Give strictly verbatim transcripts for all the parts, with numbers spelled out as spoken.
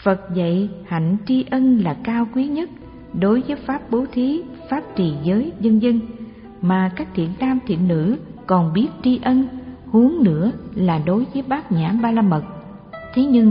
Phật dạy hạnh tri ân là cao quý nhất đối với pháp bố thí, pháp trì giới, vân vân, mà các thiện nam thiện nữ còn biết tri ân, huống nữa là đối với bát nhã ba la mật. Thế nhưng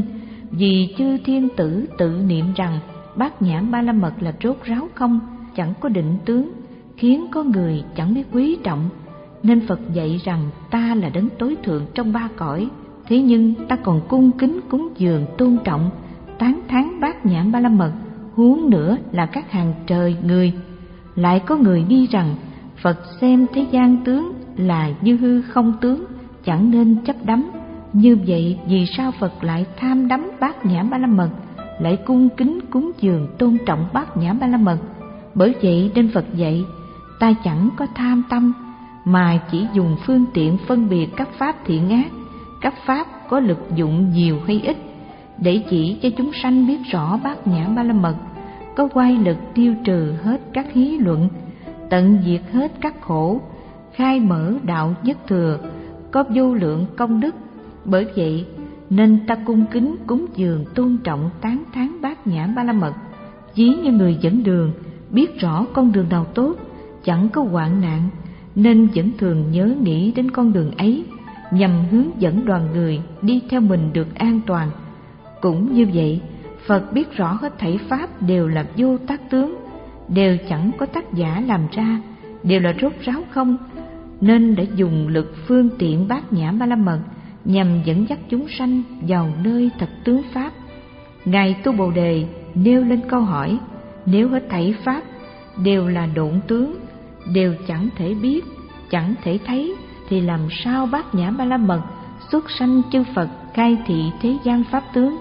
vì chư thiên tử tự niệm rằng bát nhã ba la mật là rốt ráo không, chẳng có định tướng, khiến có người chẳng biết quý trọng, nên Phật dạy rằng ta là đấng tối thượng trong ba cõi. Thế nhưng ta còn cung kính cúng dường tôn trọng, tán thán bát nhã ba la mật, huống nữa là các hàng trời người. Lại có người nghi rằng Phật xem thế gian tướng là như hư không tướng, chẳng nên chấp đắm. Như vậy vì sao Phật lại tham đắm bát nhã ba la mật, lại cung kính cúng dường tôn trọng bát nhã ba la mật? Bởi vậy nên Phật dạy ta chẳng có tham tâm, mà chỉ dùng phương tiện phân biệt các pháp thiện ác, các pháp có lực dụng nhiều hay ít, để chỉ cho chúng sanh biết rõ bát nhã ba la mật có oai lực tiêu trừ hết các hí luận, tận diệt hết các khổ, khai mở đạo nhất thừa, có vô lượng công đức. Bởi vậy nên ta cung kính cúng dường tôn trọng tán thán bát nhã ba la mật. Ví như người dẫn đường biết rõ con đường nào tốt, chẳng có hoạn nạn, nên vẫn thường nhớ nghĩ đến con đường ấy, nhằm hướng dẫn đoàn người đi theo mình được an toàn. Cũng như vậy, Phật biết rõ hết thảy pháp đều là vô tác tướng, đều chẳng có tác giả làm ra, đều là rốt ráo không, nên đã dùng lực phương tiện bát nhã ba la mật nhằm dẫn dắt chúng sanh vào nơi thật tướng pháp. Ngài Tu Bồ Đề nêu lên câu hỏi: nếu hết thảy pháp đều là độn tướng, đều chẳng thể biết, chẳng thể thấy, thì làm sao bát nhã ba la mật xuất sanh chư Phật khai thị thế gian pháp tướng?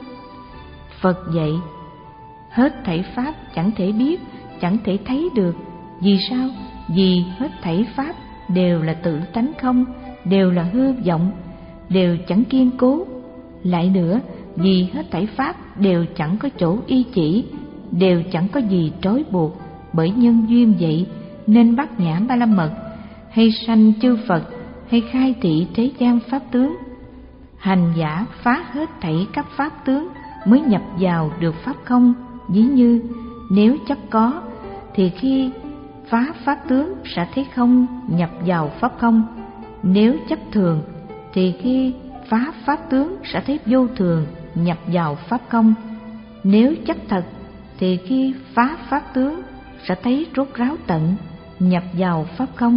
Phật dạy hết thảy pháp chẳng thể biết, chẳng thể thấy được. Vì sao? Vì hết thảy pháp đều là tự tánh không, đều là hư vọng, đều chẳng kiên cố. Lại nữa, vì hết thảy pháp đều chẳng có chỗ y chỉ, đều chẳng có gì trói buộc. Bởi nhân duyên vậy nên bát nhã ba la mật hay sanh chư Phật, hay khai thị thế gian pháp tướng. Hành giả phá hết thảy các pháp tướng mới nhập vào được pháp không. Ví như nếu chấp có, thì khi phá pháp tướng sẽ thấy không, nhập vào pháp không. Nếu chấp thường, thì khi phá pháp tướng sẽ thấy vô thường, nhập vào pháp không. Nếu chấp thật, thì khi phá pháp tướng sẽ thấy rốt ráo tận, nhập vào pháp không.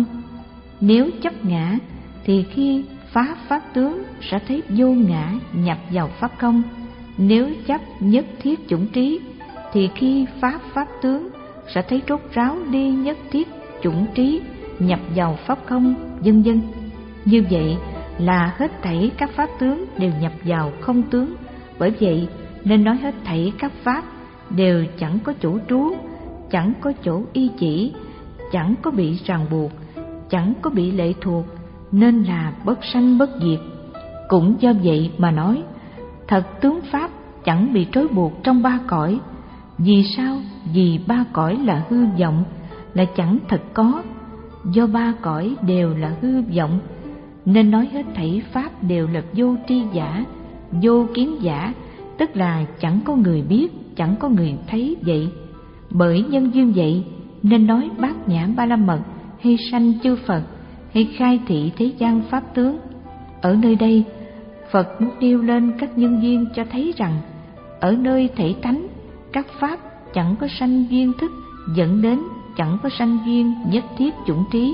Nếu chấp ngã, thì khi phá pháp tướng sẽ thấy vô ngã, nhập vào pháp không. Nếu chấp nhất thiết chủng trí, thì khi phá pháp tướng sẽ thấy rốt ráo đi nhất thiết chủng trí, nhập vào pháp không, vân vân. Như vậy là hết thảy các pháp tướng đều nhập vào không tướng. Bởi vậy nên nói hết thảy các pháp đều chẳng có chỗ trú, chẳng có chỗ y chỉ, chẳng có bị ràng buộc, chẳng có bị lệ thuộc, nên là bất sanh bất diệt. Cũng do vậy mà nói thật tướng pháp chẳng bị trói buộc trong ba cõi. Vì sao? Vì ba cõi là hư vọng, là chẳng thật có. Do ba cõi đều là hư vọng, nên nói hết thảy pháp đều là vô tri giả, vô kiến giả, tức là chẳng có người biết, chẳng có người thấy vậy. Bởi nhân duyên vậy nên nói bát nhã ba la mật hay sanh chư Phật, hay khai thị thế gian pháp tướng. Ở nơi đây Phật muốn nêu lên các nhân duyên cho thấy rằng ở nơi thể tánh các pháp chẳng có sanh duyên thức, dẫn đến chẳng có sanh duyên nhất thiết chủng trí.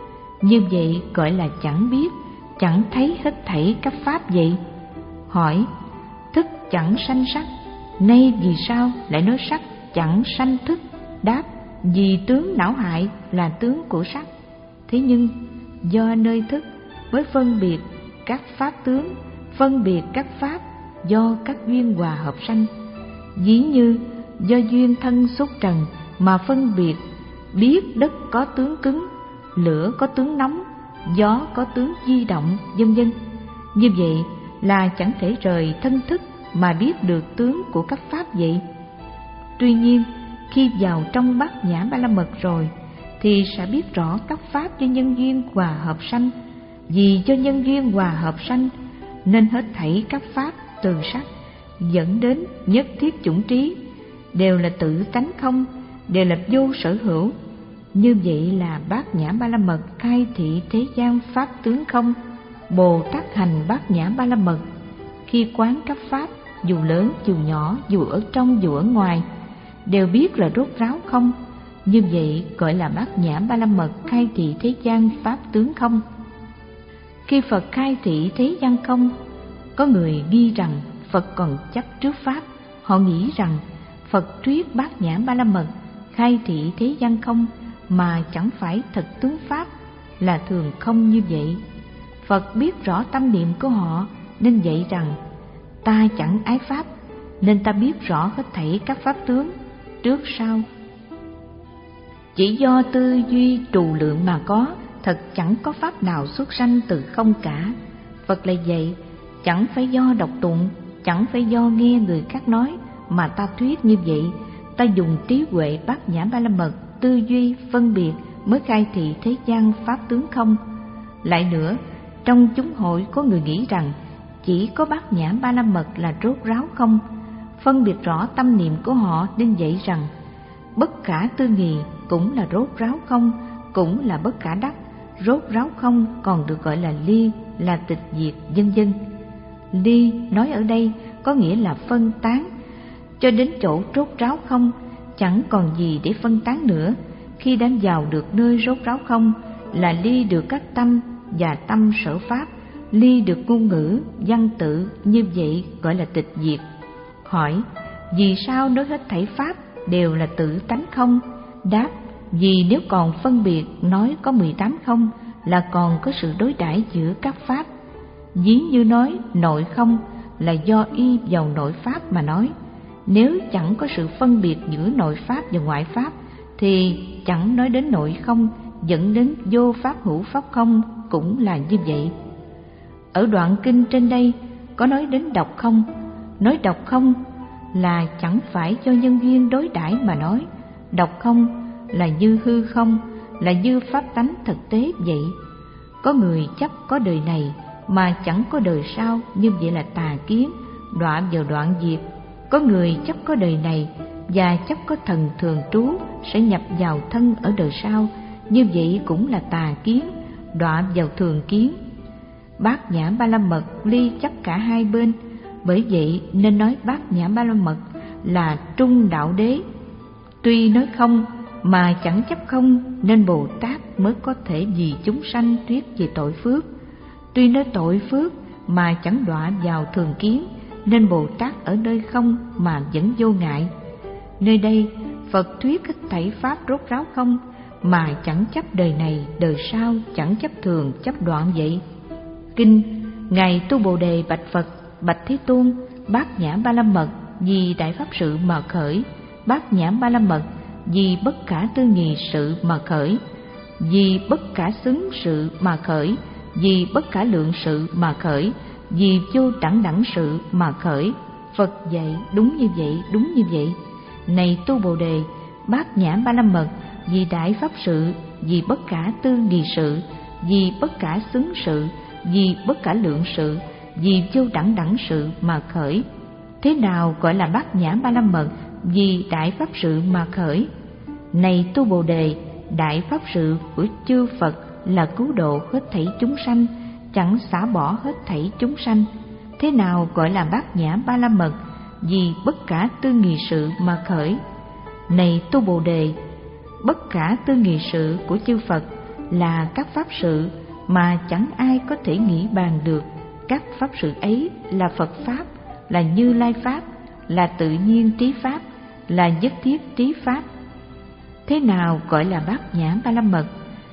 Như vậy gọi là chẳng biết, chẳng thấy hết thảy các pháp vậy. Hỏi: thức chẳng sanh sắc, nay vì sao lại nói sắc chẳng sanh thức? Đáp: vì tướng não hại là tướng của sắc. Thế nhưng do nơi thức mới phân biệt các pháp tướng, phân biệt các pháp do các duyên hòa hợp sanh. Ví như do duyên thân xúc trần mà phân biệt biết đất có tướng cứng, lửa có tướng nóng, gió có tướng di động, vân vân. Như vậy là chẳng thể rời thân thức mà biết được tướng của các pháp vậy. Tuy nhiên khi vào trong bát nhã ba la mật rồi thì sẽ biết rõ các pháp do nhân duyên hòa hợp sanh. Vì do nhân duyên hòa hợp sanh nên hết thảy các pháp từ sắc dẫn đến nhất thiết chủng trí, đều là tự tánh không, đều là vô sở hữu. Như vậy là Bát Nhã Ba La Mật khai thị thế gian pháp tướng không. Bồ Tát hành Bát Nhã Ba La Mật, khi quán các pháp, dù lớn dù nhỏ, dù ở trong dù ở ngoài, đều biết là rốt ráo không. Như vậy gọi là Bát Nhã Ba La Mật khai thị thế gian pháp tướng không. Khi Phật khai thị thế gian không, có người nghi rằng Phật còn chấp trước pháp. Họ nghĩ rằng Phật thuyết Bát Nhã Ba La Mật khai thị thế gian không mà chẳng phải thật tướng pháp, là thường không như vậy. Phật biết rõ tâm niệm của họ nên dạy rằng ta chẳng ái pháp, nên ta biết rõ hết thảy các pháp tướng trước sau. Chỉ do tư duy trù lượng mà có, thật chẳng có pháp nào xuất sanh từ không cả. Phật lại dạy chẳng phải do đọc tụng, chẳng phải do nghe người khác nói mà ta thuyết như vậy. Ta dùng trí huệ Bát Nhã Ba La Mật tư duy phân biệt mới khai thị thế gian pháp tướng không. Lại nữa, trong chúng hội có người nghĩ rằng chỉ có Bát Nhã Ba La Mật là rốt ráo không. Phân biệt rõ tâm niệm của họ nên dạy rằng bất khả tư nghì cũng là rốt ráo không, cũng là bất khả đắc. Rốt ráo không còn được gọi là ly, là tịch diệt, vân vân. Ly nói ở đây có nghĩa là phân tán, cho đến chỗ rốt ráo không, chẳng còn gì để phân tán nữa. Khi đã vào được nơi rốt ráo không, là ly được các tâm và tâm sở pháp, ly được ngôn ngữ, văn tự, như vậy gọi là tịch diệt. Hỏi, vì sao nói hết thảy pháp đều là tự tánh không? Đáp, vì nếu còn phân biệt nói có mười tám không, là còn có sự đối đãi giữa các pháp. Ví như nói nội không là do y vào nội pháp mà nói. Nếu chẳng có sự phân biệt giữa nội pháp và ngoại pháp thì chẳng nói đến nội không, dẫn đến vô pháp hữu pháp không, cũng là như vậy. Ở đoạn kinh trên đây có nói đến độc không. Nói độc không là chẳng phải do nhân duyên đối đãi mà nói. Độc không là như hư không, là như pháp tánh thực tế vậy. Có người chấp có đời này mà chẳng có đời sau, như vậy là tà kiến, đọa vào đoạn diệt. Có người chấp có đời này và chấp có thần thường trú sẽ nhập vào thân ở đời sau, như vậy cũng là tà kiến, đọa vào thường kiến. Bát Nhã Ba La Mật ly chấp cả hai bên, bởi vậy nên nói Bát Nhã Ba La Mật là trung đạo đế. Tuy nói không mà chẳng chấp không, nên Bồ Tát mới có thể vì chúng sanh thuyết về tội phước. Tuy nói tội phước mà chẳng đọa vào thường kiến, nên Bồ Tát ở nơi không mà vẫn vô ngại. Nơi đây Phật thuyết hết thảy pháp rốt ráo không mà chẳng chấp đời này đời sau, chẳng chấp thường chấp đoạn vậy. Kinh Ngài Tu Bồ Đề bạch Phật: Bạch Thế Tôn, Bát Nhã Ba La Mật vì đại pháp sự mà khởi, Bát Nhã Ba La Mật vì bất khả tư nghì sự mà khởi, vì bất khả xứng sự mà khởi, vì bất khả lượng sự mà khởi, vì vô đẳng đẳng sự mà khởi. Phật dạy đúng như vậy, đúng như vậy. Này Tu Bồ Đề, Bát Nhã Ba La Mật vì đại pháp sự, vì bất khả tư nghì sự, vì bất khả xứng sự, vì bất khả lượng sự, vì vô đẳng đẳng sự mà khởi. Thế nào gọi là Bát Nhã Ba La Mật vì đại pháp sự mà khởi? Này Tu Bồ Đề, đại pháp sự của chư Phật là cứu độ hết thảy chúng sanh, chẳng xả bỏ hết thảy chúng sanh. Thế nào gọi là Bát Nhã Ba La Mật vì bất khả tư nghì sự mà khởi? Này Tu Bồ Đề, bất khả tư nghì sự của chư Phật là các pháp sự mà chẳng ai có thể nghĩ bàn được. Các pháp sự ấy là Phật Pháp, là Như Lai Pháp, là tự nhiên trí Pháp, là nhất thiết trí Pháp. Thế nào gọi là Bát Nhã Ba La Mật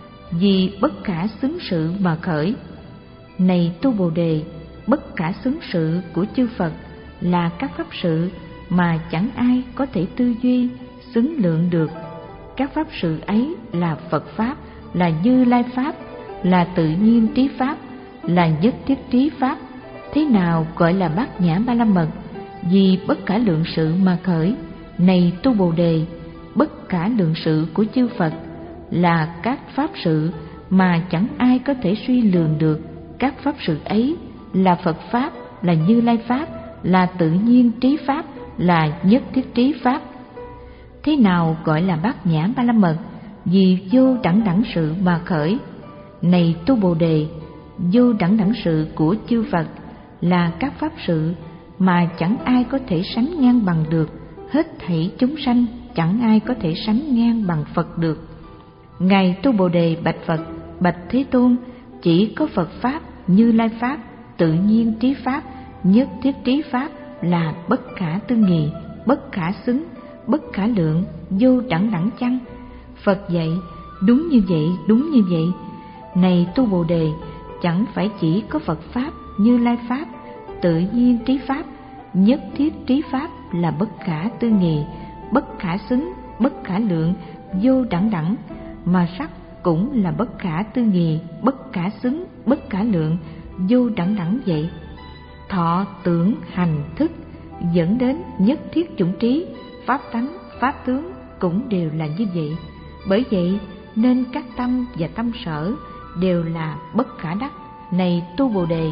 vì bất khả xứng sự mà khởi? Này Tu Bồ Đề, bất khả xứng sự của chư Phật là các pháp sự mà chẳng ai có thể tư duy, xứng lượng được. Các pháp sự ấy là Phật Pháp, là Như Lai Pháp, là tự nhiên trí Pháp, là nhất thiết trí Pháp. Thế nào gọi là Bát Nhã Ba La Mật vì bất khả lượng sự mà khởi? Này Tu Bồ Đề, bất khả lượng sự của chư Phật là các pháp sự mà chẳng ai có thể suy lường được. Các pháp sự ấy là Phật Pháp, là Như Lai Pháp, là tự nhiên trí pháp, là nhất thiết trí pháp. Thế nào gọi là bát nhã ba la mật? Vì vô đẳng đẳng sự mà khởi. Này tu Bồ Đề, vô đẳng đẳng sự của chư Phật là các pháp sự mà chẳng ai có thể sánh ngang bằng được. Hết thảy chúng sanh chẳng ai có thể sánh ngang bằng Phật được. Ngài tu Bồ Đề bạch Phật: bạch Thế Tôn, chỉ có Phật pháp, Như Lai pháp, tự nhiên trí pháp, nhất thiết trí pháp là bất khả tư nghị, bất khả xứng, bất khả lượng, vô đẳng đẳng chăng? Phật dạy: đúng như vậy, đúng như vậy. Này tu Bồ Đề, chẳng phải chỉ có Phật pháp, Như Lai pháp, tự nhiên trí pháp, nhất thiết trí pháp là bất khả tư nghị, bất khả xứng, bất khả lượng, vô đẳng đẳng, mà sắc cũng là bất khả tư nghị, bất khả xứng, bất khả lượng, vô đẳng đẳng vậy. Thọ, tưởng, hành, thức dẫn đến nhất thiết chủng trí, pháp tánh, pháp tướng cũng đều là như vậy. Bởi vậy nên các tâm và tâm sở đều là bất khả đắc. Này tu Bồ Đề,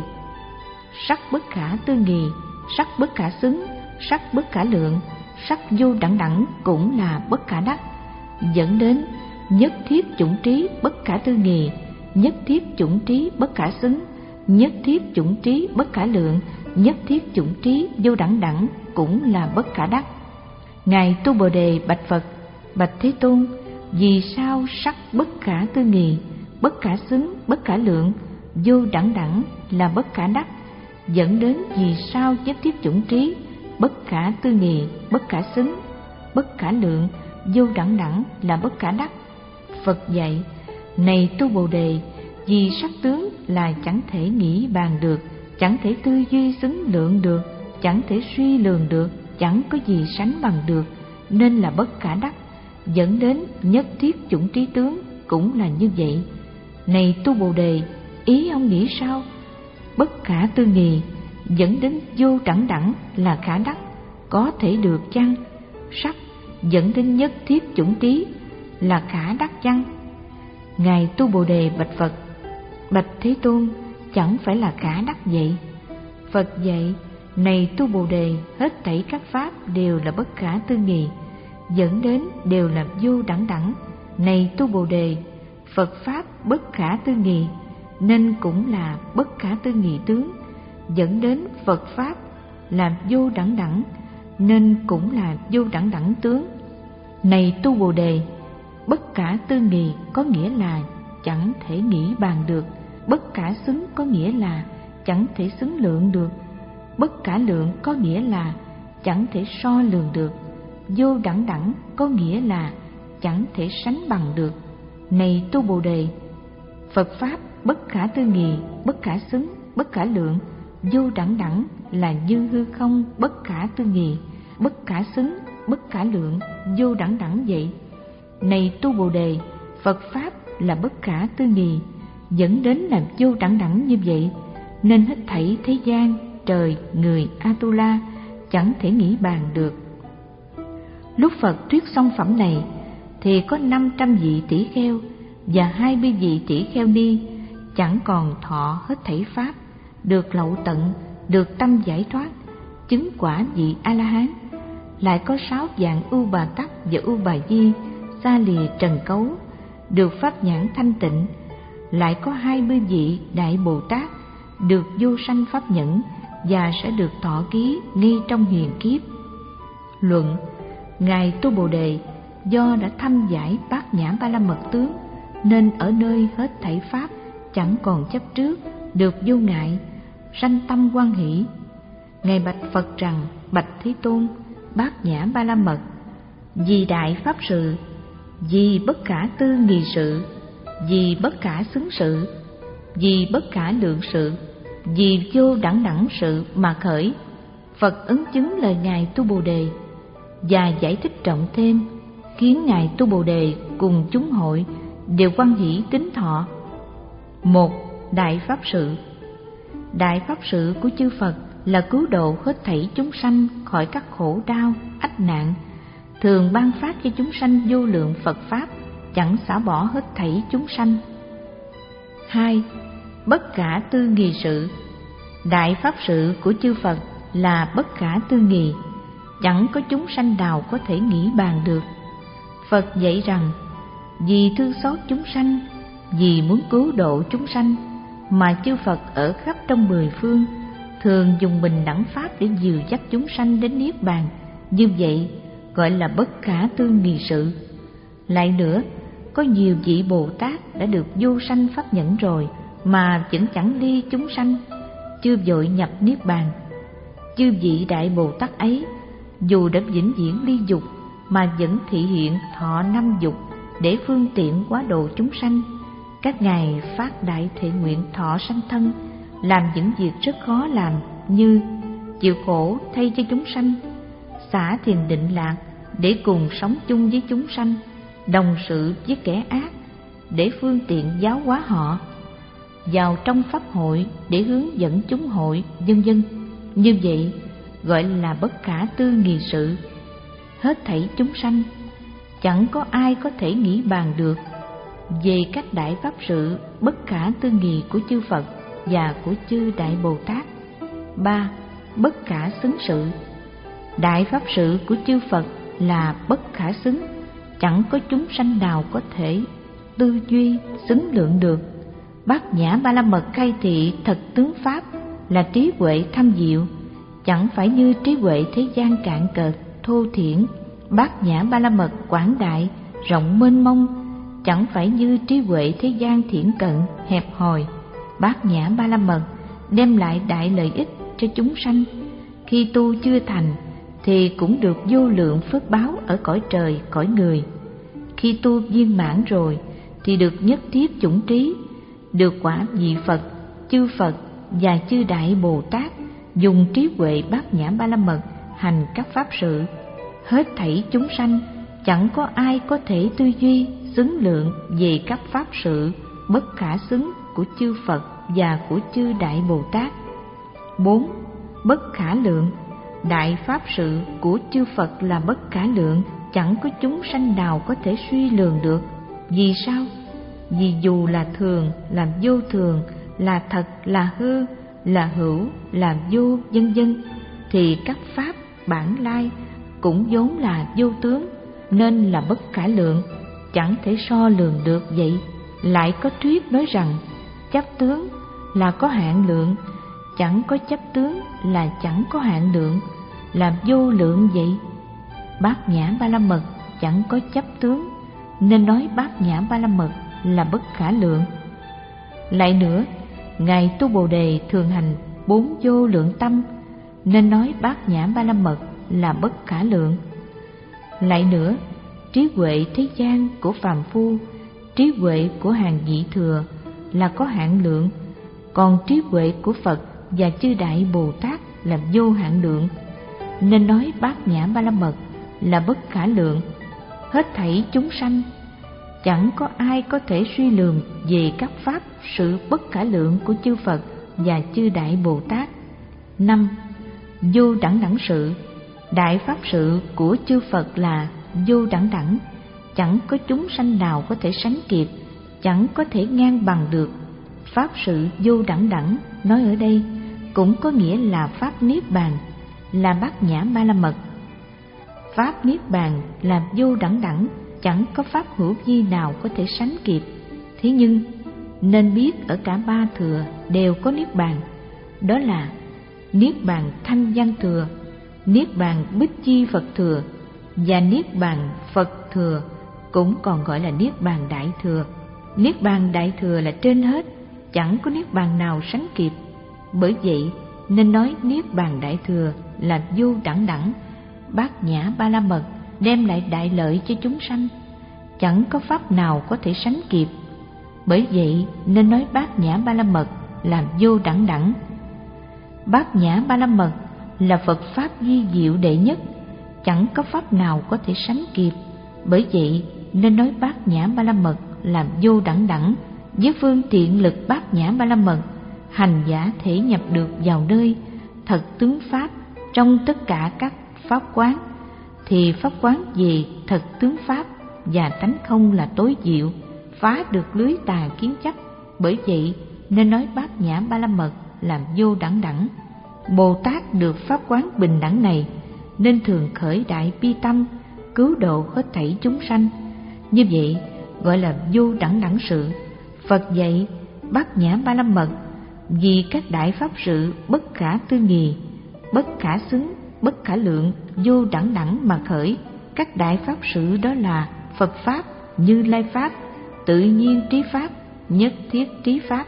sắc bất khả tư nghị, sắc bất khả xứng, sắc bất khả lượng, sắc vô đẳng đẳng cũng là bất khả đắc, dẫn đến nhất thiết chủng trí bất khả tư nghị, nhất thiết chủng trí bất khả xứng, nhất thiết chủng trí bất khả lượng, nhất thiết chủng trí vô đẳng đẳng cũng là bất khả đắc. Ngài tu Bồ Đề bạch Phật: bạch Thế Tôn, vì sao sắc bất khả tư nghị, bất khả xứng, bất khả lượng, vô đẳng đẳng là bất khả đắc, dẫn đến vì sao nhất thiết chủng trí bất khả tư nghị, bất khả xứng, bất khả lượng, vô đẳng đẳng là bất khả đắc? Phật dạy: này tu Bồ Đề, vì sắc tướng là chẳng thể nghĩ bàn được, chẳng thể tư duy xứng lượng được, chẳng thể suy lường được, chẳng có gì sánh bằng được, nên là bất khả đắc, dẫn đến nhất thiết chủng trí tướng cũng là như vậy. Này tu Bồ Đề, ý ông nghĩ sao? Bất khả tư nghị dẫn đến vô đẳng đẳng là khả đắc, có thể được chăng? Sắc dẫn đến nhất thiết chủng trí là khả đắc chăng? Ngài tu Bồ Đề bạch Phật: bạch Thế Tôn, chẳng phải là khả đắc vậy. Phật dạy: này tu Bồ Đề, hết thảy các pháp đều là bất khả tư nghị, dẫn đến đều là vô đẳng đẳng. Này tu Bồ Đề, Phật pháp bất khả tư nghị nên cũng là bất khả tư nghị tướng, dẫn đến Phật pháp là vô đẳng đẳng nên cũng là vô đẳng đẳng tướng. Này tu Bồ Đề, bất khả tư nghị có nghĩa là chẳng thể nghĩ bàn được, bất khả xứng có nghĩa là chẳng thể xứng lượng được, bất khả lượng có nghĩa là chẳng thể so lường được, vô đẳng đẳng có nghĩa là chẳng thể sánh bằng được. Này tu Bồ Đề, Phật pháp bất khả tư nghị, bất khả xứng, bất khả lượng, vô đẳng đẳng là như hư không bất khả tư nghị, bất khả xứng, bất khả lượng, vô đẳng đẳng vậy. Này tu Bồ Đề, Phật pháp là bất khả tư nghị, dẫn đến làm vô đẳng đẳng như vậy, nên hết thảy thế gian, trời, người, Atula chẳng thể nghĩ bàn được. Lúc Phật thuyết xong phẩm này, thì có năm trăm vị tỷ kheo và hai mươi vị tỷ kheo ni chẳng còn thọ hết thảy pháp, được lậu tận, được tâm giải thoát, chứng quả vị A La Hán. Lại có sáu dạng ưu bà tắc và ưu bà di xa lìa trần cấu, được pháp nhãn thanh tịnh. Lại có hai mươi vị đại Bồ Tát được vô sanh pháp nhẫn và sẽ được thọ ký ngay trong huyền kiếp. Luận: ngài tu Bồ Đề do đã thâm giải bát nhã ba la mật tướng, nên ở nơi hết thảy pháp chẳng còn chấp trước, được vô ngại, sanh tâm hoan hỷ. Ngài bạch Phật rằng: bạch Thế Tôn, bát nhã ba la mật vì đại pháp sự, vì bất khả tư nghị sự, vì bất khả xứng sự, vì bất khả lượng sự, vì vô đẳng đẳng sự mà khởi. Phật ứng chứng lời ngài tu Bồ Đề và giải thích rộng thêm, khiến ngài tu Bồ Đề cùng chúng hội đều hoan hỷ kính thọ. Một, đại pháp sự. Đại pháp sự của chư Phật là cứu độ hết thảy chúng sanh khỏi các khổ đau, ách nạn, thường ban phát cho chúng sanh vô lượng Phật pháp, chẳng xả bỏ hết thảy chúng sanh. Hai, bất khả tư nghị sự. Đại pháp sự của chư Phật là bất khả tư nghị, chẳng có chúng sanh nào có thể nghĩ bàn được. Phật dạy rằng, vì thương xót chúng sanh, vì muốn cứu độ chúng sanh, mà chư Phật ở khắp trong mười phương thường dùng bình đẳng pháp để dìu dắt chúng sanh đến niết bàn. Như vậy gọi là bất khả tư nghị sự. Lại nữa, có nhiều vị Bồ Tát đã được vô sanh pháp nhẫn rồi mà vẫn chẳng ly chúng sanh, chưa vội nhập niết bàn. Chư vị Đại Bồ Tát ấy dù đã vĩnh viễn ly dục mà vẫn thị hiện thọ năm dục để phương tiện quá độ chúng sanh. Các ngài phát đại thệ nguyện thọ sanh thân, làm những việc rất khó làm như chịu khổ thay cho chúng sanh, xả thiền định lạc để cùng sống chung với chúng sanh, đồng sự với kẻ ác để phương tiện giáo hóa họ, vào trong pháp hội để hướng dẫn chúng hội, vân vân. Như vậy gọi là bất khả tư nghị sự. Hết thảy chúng sanh, chẳng có ai có thể nghĩ bàn được về các đại pháp sự bất khả tư nghị của chư Phật và của chư Đại Bồ Tát. Ba. Bất khả xứng sự. Đại pháp sự của chư Phật là bất khả xứng, chẳng có chúng sanh nào có thể tư duy xứng lượng được. Bát Nhã Ba La Mật khai thị thật tướng pháp là trí huệ thâm diệu, chẳng phải như trí huệ thế gian cạn cợt thô thiển. Bát Nhã Ba La Mật quảng đại rộng mênh mông, chẳng phải như trí huệ thế gian thiển cận hẹp hòi. Bát Nhã Ba La Mật đem lại đại lợi ích cho chúng sanh. Khi tu chưa thành thì cũng được vô lượng phước báo ở cõi trời cõi người. Khi tu viên mãn rồi thì được nhất thiết chủng trí, được quả vị Phật, chư Phật và chư Đại Bồ Tát dùng trí huệ Bát Nhã Ba La Mật hành các pháp sự. Hết thảy chúng sanh, chẳng có ai có thể tư duy xứng lượng về các pháp sự bất khả xứng của chư Phật và của chư Đại Bồ Tát. Bốn. Bất khả lượng. Đại pháp sự của chư Phật là bất khả lượng, chẳng có chúng sanh nào có thể suy lường được. Vì sao? Vì dù là thường, là vô thường, là thật, là hư, là hữu, là vô, vân vân, thì các pháp bản lai cũng vốn là vô tướng, nên là bất khả lượng, chẳng thể so lường được. Vậy lại có thuyết nói rằng chấp tướng là có hạn lượng, chẳng có chấp tướng là chẳng có hạn lượng, là vô lượng vậy. Bát Nhã Ba La Mật chẳng có chấp tướng, nên nói Bát Nhã Ba La Mật là bất khả lượng. Lại nữa, ngài Tu Bồ Đề thường hành bốn vô lượng tâm, nên nói Bát Nhã Ba La Mật là bất khả lượng. Lại nữa, trí huệ thế gian của phàm phu, trí huệ của hàng vị thừa là có hạn lượng, còn trí huệ của Phật và chư Đại Bồ Tát là vô hạn lượng, nên nói Bát Nhã Ba La Mật là bất khả lượng. Hết thảy chúng sanh, chẳng có ai có thể suy lường về các pháp sự bất khả lượng của chư Phật và chư Đại Bồ Tát. Năm. Vô đẳng đẳng sự. Đại pháp sự của chư Phật là vô đẳng đẳng, chẳng có chúng sanh nào có thể sánh kịp, chẳng có thể ngang bằng được. Pháp sự vô đẳng đẳng nói ở đây cũng có nghĩa là pháp niết bàn, là Bát Nhã Ba La Mật. Pháp niết bàn là vô đẳng đẳng, chẳng có pháp hữu vi nào có thể sánh kịp. Thế nhưng nên biết ở cả ba thừa đều có niết bàn, đó là niết bàn thanh văn thừa, niết bàn bích chi Phật thừa và niết bàn Phật thừa, cũng còn gọi là niết bàn đại thừa. Niết bàn đại thừa là trên hết, chẳng có niết bàn nào sánh kịp. Bởi vậy nên nói niết bàn đại thừa là vô đẳng đẳng. Bát Nhã Ba La Mật đem lại đại lợi cho chúng sanh, chẳng có pháp nào có thể sánh kịp. Bởi vậy nên nói Bát Nhã Ba La Mật là vô đẳng đẳng. Bát Nhã Ba La Mật là Phật pháp vi diệu đệ nhất, chẳng có pháp nào có thể sánh kịp. Bởi vậy nên nói Bát Nhã Ba La Mật là vô đẳng đẳng. Với phương tiện lực Bát Nhã Ba La Mật, hành giả thể nhập được vào nơi thật tướng pháp trong tất cả các pháp quán, thì pháp quán về thật tướng pháp và tánh không là tối diệu, phá được lưới tà kiến chấp. Bởi vậy nên nói Bát Nhã Ba La Mật là vô đẳng đẳng. Bồ Tát được pháp quán bình đẳng này nên thường khởi đại bi tâm, cứu độ hết thảy chúng sanh. Như vậy gọi là vô đẳng đẳng sự. Phật dạy Bát Nhã Ba La Mật vì các đại pháp sự bất khả tư nghì, bất khả xứng, bất khả lượng, vô đẳng đẳng mà khởi. Các đại pháp sự đó là Phật Pháp, Như Lai Pháp, Tự Nhiên Trí Pháp, Nhất Thiết Trí Pháp.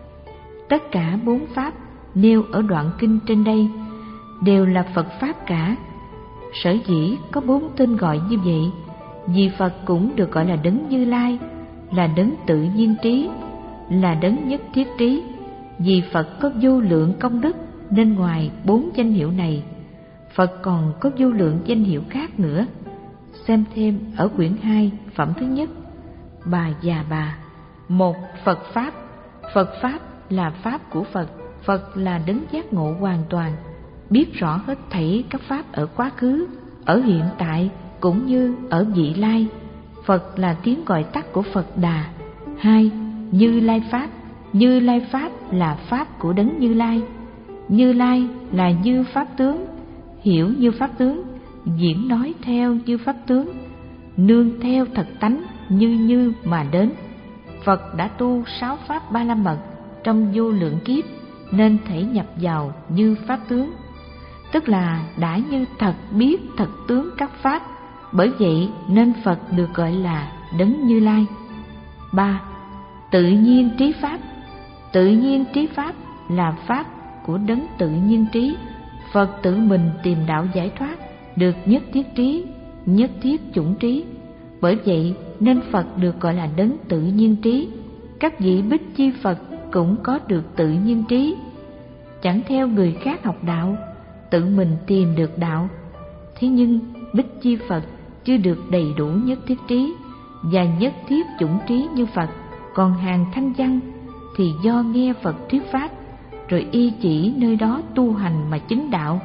Tất cả bốn pháp nêu ở đoạn kinh trên đây đều là Phật Pháp cả. Sở dĩ có bốn tên gọi như vậy, vì Phật cũng được gọi là Đấng Như Lai, là Đấng Tự Nhiên Trí, là Đấng Nhất Thiết Trí. Vì Phật có vô lượng công đức nên ngoài bốn danh hiệu này, Phật còn có vô lượng danh hiệu khác nữa. Xem thêm ở quyển hai, phẩm thứ nhất, Bà Già Bà. Một, Phật Pháp. Phật Pháp là Pháp của Phật. Phật là Đấng giác ngộ hoàn toàn, biết rõ hết thảy các Pháp ở quá khứ, ở hiện tại cũng như ở vị lai. Phật là tiếng gọi tắt của Phật Đà. Hai, Như Lai Pháp. Như Lai Pháp là Pháp của Đấng Như Lai. Như Lai là như Pháp tướng, hiểu như Pháp tướng, diễn nói theo như Pháp tướng, nương theo thật tánh như như mà đến. Phật đã tu sáu Pháp Ba La Mật trong vô lượng kiếp nên thể nhập vào như Pháp tướng, tức là đã như thật biết thật tướng các Pháp. Bởi vậy nên Phật được gọi là Đấng Như Lai. Ba, Tự Nhiên Trí Pháp. Tự Nhiên Trí Pháp là Pháp của Đấng Tự Nhiên Trí. Phật tự mình tìm đạo giải thoát, được nhất thiết trí, nhất thiết chủng trí. Bởi vậy nên Phật được gọi là Đấng Tự Nhiên Trí. Các vị Bích Chi Phật cũng có được tự nhiên trí, chẳng theo người khác học đạo, tự mình tìm được đạo. Thế nhưng Bích Chi Phật chưa được đầy đủ nhất thiết trí và nhất thiết chủng trí như Phật. Còn hàng thanh văn thì do nghe Phật thuyết pháp rồi y chỉ nơi đó tu hành mà chứng đạo.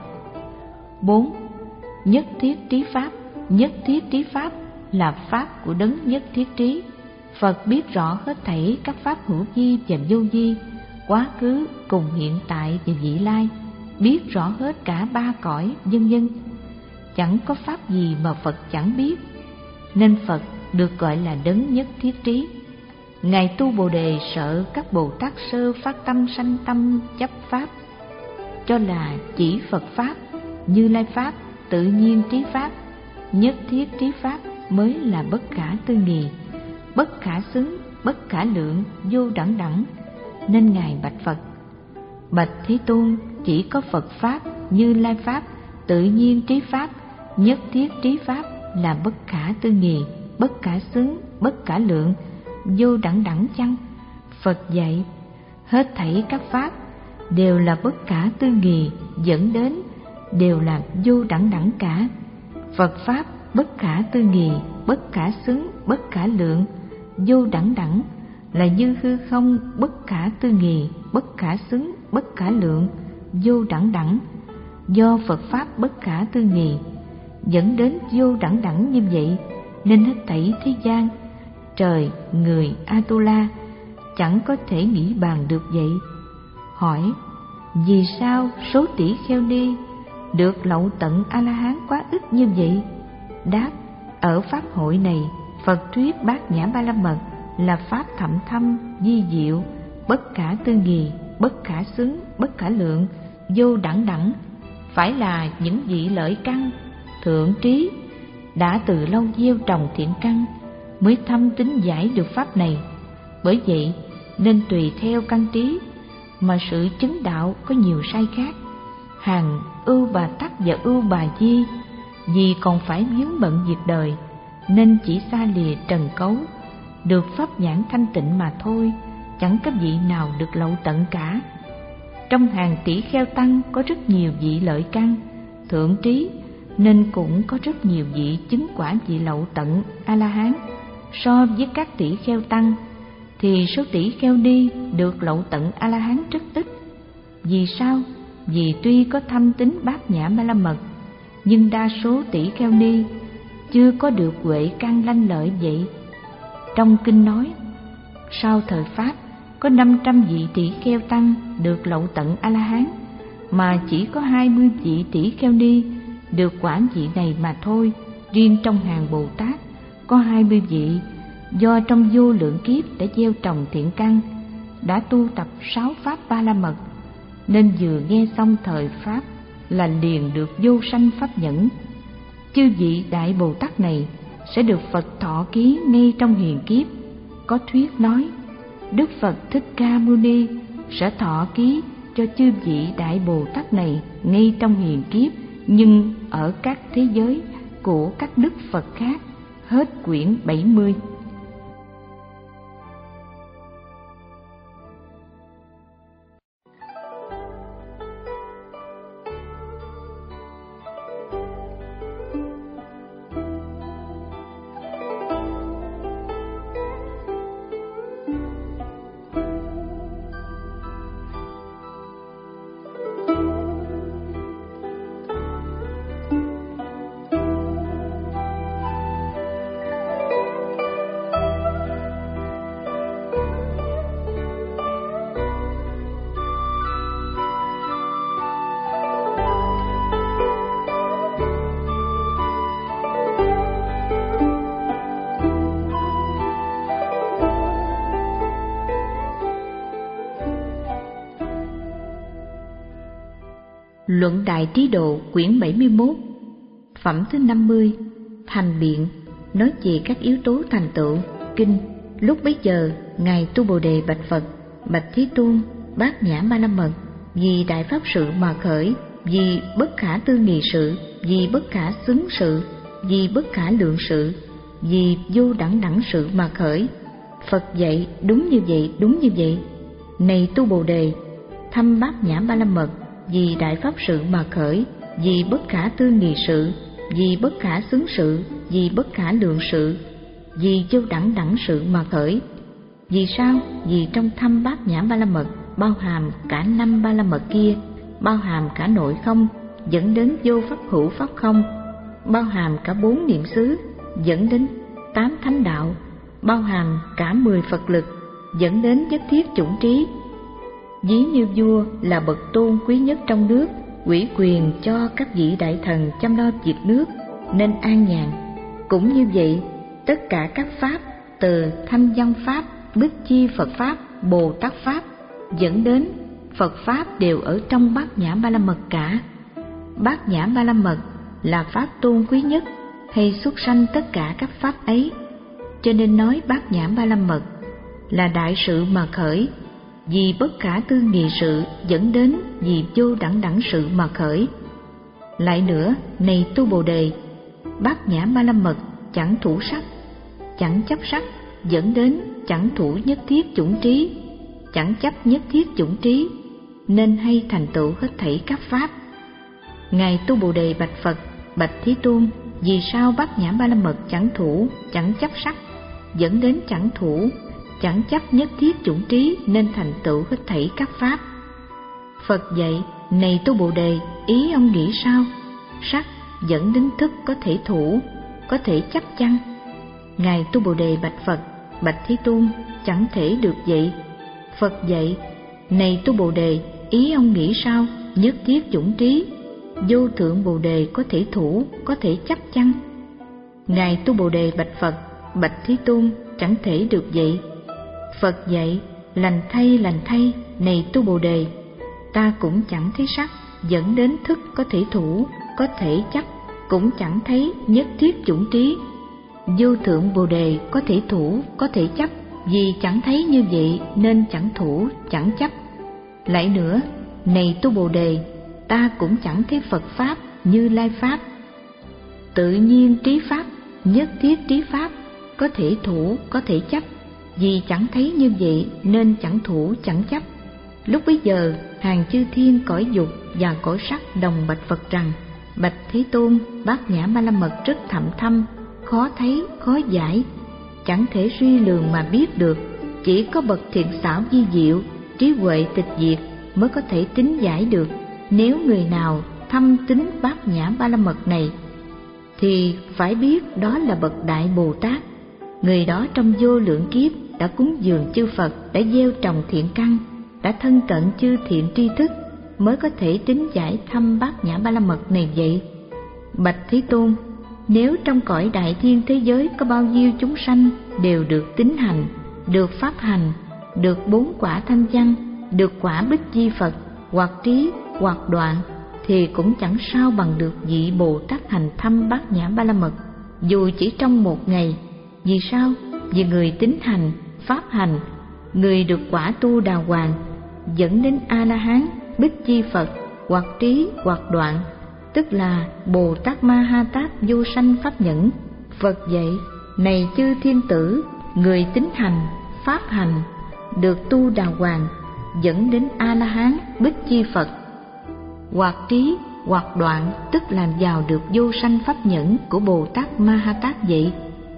Bốn, Nhất thiết trí Pháp. Nhất thiết trí Pháp là Pháp của Đấng Nhất thiết trí. Phật biết rõ hết thảy các Pháp hữu vi và vô vi, quá khứ cùng hiện tại và vị lai, biết rõ hết cả ba cõi, vân vân. Chẳng có Pháp gì mà Phật chẳng biết, nên Phật được gọi là Đấng Nhất thiết trí. Ngài tu Bồ Đề sợ các Bồ Tát sơ phát tâm sanh tâm chấp Pháp, cho là chỉ Phật Pháp, Như Lai Pháp, Tự Nhiên Trí Pháp, Nhất thiết Trí Pháp mới là bất khả tư nghì, bất khả xứng, bất khả lượng, vô đẳng đẳng. Nên Ngài bạch Phật: Bạch Thế Tôn, chỉ có Phật Pháp, Như Lai Pháp, Tự Nhiên Trí Pháp, Nhất thiết Trí Pháp là bất khả tư nghì, bất khả xứng, bất khả lượng, vô đẳng đẳng chăng? Phật dạy hết thảy các Pháp đều là bất khả tư nghì, dẫn đến đều là vô đẳng đẳng cả. Phật Pháp bất khả tư nghì, bất khả xứng, bất khả lượng, vô đẳng đẳng là như hư không bất khả tư nghì, bất khả xứng, bất khả lượng, vô đẳng đẳng. Do Phật Pháp bất khả tư nghì dẫn đến vô đẳng đẳng như vậy, nên hết thảy thế gian, trời, người, Atula chẳng có thể nghĩ bàn được vậy. Hỏi: vì sao số tỷ kheo ni được lậu tận A-la-hán quá ít như vậy? Đáp: ở pháp hội này, Phật thuyết Bát Nhã Ba La Mật là pháp thậm thâm, vi diệu, bất khả tư nghì, bất khả xứng, bất khả lượng, vô đẳng đẳng. Phải là những vị lợi căn, thượng trí đã từ lâu gieo trồng thiện căn mới thâm tín giải được pháp này. Bởi vậy nên tùy theo căn trí mà sự chứng đạo có nhiều sai khác. Hàng ưu bà tắc và ưu bà di vì còn phải vướng bận việc đời nên chỉ xa lìa trần cấu, được pháp nhãn thanh tịnh mà thôi, chẳng có vị nào được lậu tận cả. Trong hàng tỷ kheo tăng có rất nhiều vị lợi căn, thượng trí, nên cũng có rất nhiều vị chứng quả vị lậu tận A-la-hán. So với các tỷ kheo tăng thì số tỷ kheo ni được lậu tận A-la-hán rất ít. Vì sao? Vì tuy có thâm tín Bát Nhã Ba La Mật, nhưng đa số tỷ kheo ni chưa có được huệ căn lanh lợi vậy. Trong kinh nói, sau thời Pháp có năm trăm vị tỷ kheo tăng được lậu tận A-la-hán, mà chỉ có hai mươi vị tỷ kheo ni được quả vị này mà thôi. Riêng trong hàng Bồ Tát có hai mươi vị do trong vô lượng kiếp đã gieo trồng thiện căn, đã tu tập sáu pháp ba la mật, nên vừa nghe xong thời pháp là liền được vô sanh pháp nhẫn. Chư vị Đại Bồ Tát này sẽ được Phật thọ ký ngay trong hiền kiếp. Có thuyết nói Đức Phật Thích Ca Mâu Ni sẽ thọ ký cho chư vị Đại Bồ Tát này ngay trong hiền kiếp, nhưng ở các thế giới của các đức Phật khác. Hết quyển bảy mươi. Luận Đại Trí Độ quyển bảy mươi mốt, phẩm thứ năm mươi, thành biện, nói về các yếu tố thành tựu. Kinh. Lúc bấy giờ, Ngài Tu Bồ Đề bạch Phật: Bạch Thế Tôn, Bát Nhã Ba La Mật, vì đại pháp sự mà khởi, vì bất khả tư nghị sự, vì bất khả xứng sự, vì bất khả lượng sự, vì vô đẳng đẳng sự mà khởi. Phật dạy đúng như vậy, đúng như vậy. Này Tu Bồ Đề, thăm Bát Nhã Ba La Mật, vì đại pháp sự mà khởi, vì bất khả tư nghị sự, vì bất khả xứng sự, vì bất khả lượng sự, vì vô đẳng đẳng sự mà khởi. Vì sao? Vì trong thăm Bát Nhã Ba La Mật bao hàm cả năm Ba La Mật kia, bao hàm cả nội không, dẫn đến vô pháp hữu pháp không, bao hàm cả bốn niệm xứ, dẫn đến tám thánh đạo, bao hàm cả mười Phật lực, dẫn đến nhất thiết chủng trí. Ví như vua là bậc tôn quý nhất trong nước, ủy quyền cho các vị đại thần chăm lo việc nước nên an nhàn. Cũng như vậy, tất cả các pháp từ Thanh Văn Pháp, Bích Chi Phật Pháp, Bồ Tát Pháp dẫn đến Phật Pháp đều ở trong Bát Nhã Ba La Mật cả. Bát Nhã Ba La Mật là pháp tôn quý nhất, hay xuất sanh tất cả các pháp ấy. Cho nên nói Bát Nhã Ba La Mật là đại sự mà khởi, vì bất khả tư nghị sự dẫn đến vì vô đẳng đẳng sự mà khởi. Lại nữa, này Tu Bồ Đề, Bát Nhã Ba La Mật chẳng thủ sắc, chẳng chấp sắc, dẫn đến chẳng thủ nhất thiết chủng trí, chẳng chấp nhất thiết chủng trí, nên hay thành tựu hết thảy các pháp. Ngài Tu Bồ Đề bạch Phật: Bạch Thế Tôn, vì sao Bát Nhã Ba La Mật chẳng thủ, chẳng chấp sắc, dẫn đến chẳng thủ, chẳng chấp nhất thiết chủng trí, nên thành tựu hết thảy các pháp? Phật dạy: Này Tu Bồ Đề, ý ông nghĩ sao? Sắc dẫn đến thức có thể thủ, có thể chấp chăng? Ngài Tu Bồ Đề bạch Phật: Bạch Thế Tôn, chẳng thể được vậy. Phật dạy: Này Tu Bồ Đề, ý ông nghĩ sao? Nhất thiết chủng trí, vô thượng Bồ Đề có thể thủ, có thể chấp chăng? Ngài Tu Bồ Đề bạch Phật: Bạch Thế Tôn, chẳng thể được vậy. Phật dạy: Lành thay, lành thay, này Tu Bồ Đề, ta cũng chẳng thấy sắc dẫn đến thức có thể thủ, có thể chấp, cũng chẳng thấy nhất thiết chủng trí. Vô thượng Bồ Đề có thể thủ, có thể chấp, vì chẳng thấy như vậy nên chẳng thủ, chẳng chấp. Lại nữa, này Tu Bồ Đề, ta cũng chẳng thấy Phật Pháp, Như Lai Pháp, tự nhiên trí Pháp, nhất thiết trí Pháp, có thể thủ, có thể chấp, vì chẳng thấy như vậy nên chẳng thủ, chẳng chấp. Lúc bấy giờ, hàng chư thiên cõi dục và cõi sắc đồng bạch Phật rằng: Bạch Thế Tôn, Bát Nhã Ba La Mật rất thậm thâm, khó thấy, khó giải, chẳng thể suy lường mà biết được. Chỉ có bậc thiện xảo vi diệu, trí huệ tịch diệt mới có thể tính giải được. Nếu người nào thâm tín Bát Nhã Ba La Mật này, thì phải biết đó là bậc Đại Bồ Tát. Người đó trong vô lượng kiếp đã cúng dường chư Phật, đã gieo trồng thiện căn, đã thân cận chư thiện tri thức, mới có thể tín giải thăm Bát Nhã Ba La Mật này vậy? Bạch Thế Tôn, nếu trong cõi đại thiên thế giới có bao nhiêu chúng sanh đều được tín hành, được pháp hành, được bốn quả thanh văn, được quả Bích Chi Phật, hoặc trí, hoặc đoạn, thì cũng chẳng sao bằng được vị Bồ Tát hành thăm Bát Nhã Ba La Mật, dù chỉ trong một ngày. Vì sao? Vì người tín hành, pháp hành, người được quả tu đà hoàng, dẫn đến A-la-hán, Bích Chi Phật, hoặc trí, hoặc đoạn, tức là Bồ Tát Ma Ha Tát vô sanh pháp nhẫn. Phật dạy, này chư thiên tử, người tín hành, pháp hành, được tu đà hoàng, dẫn đến A-la-hán, Bích Chi Phật, hoặc trí, hoặc đoạn, tức là vào được vô sanh pháp nhẫn của Bồ Tát Ma Ha Tát vậy.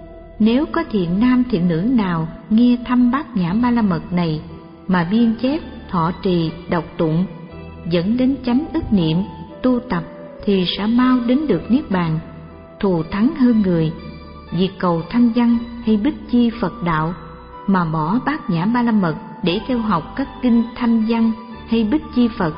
Nếu có thiện nam thiện nữ nào nghe thăm Bát Nhã Ba La Mật này mà biên chép, thọ trì, đọc tụng, dẫn đến chánh ức niệm, tu tập, thì sẽ mau đến được niết bàn, thù thắng hơn người. Vì cầu thanh văn hay Bích Chi Phật đạo mà bỏ Bát Nhã Ba La Mật để theo học các kinh thanh văn hay Bích Chi Phật,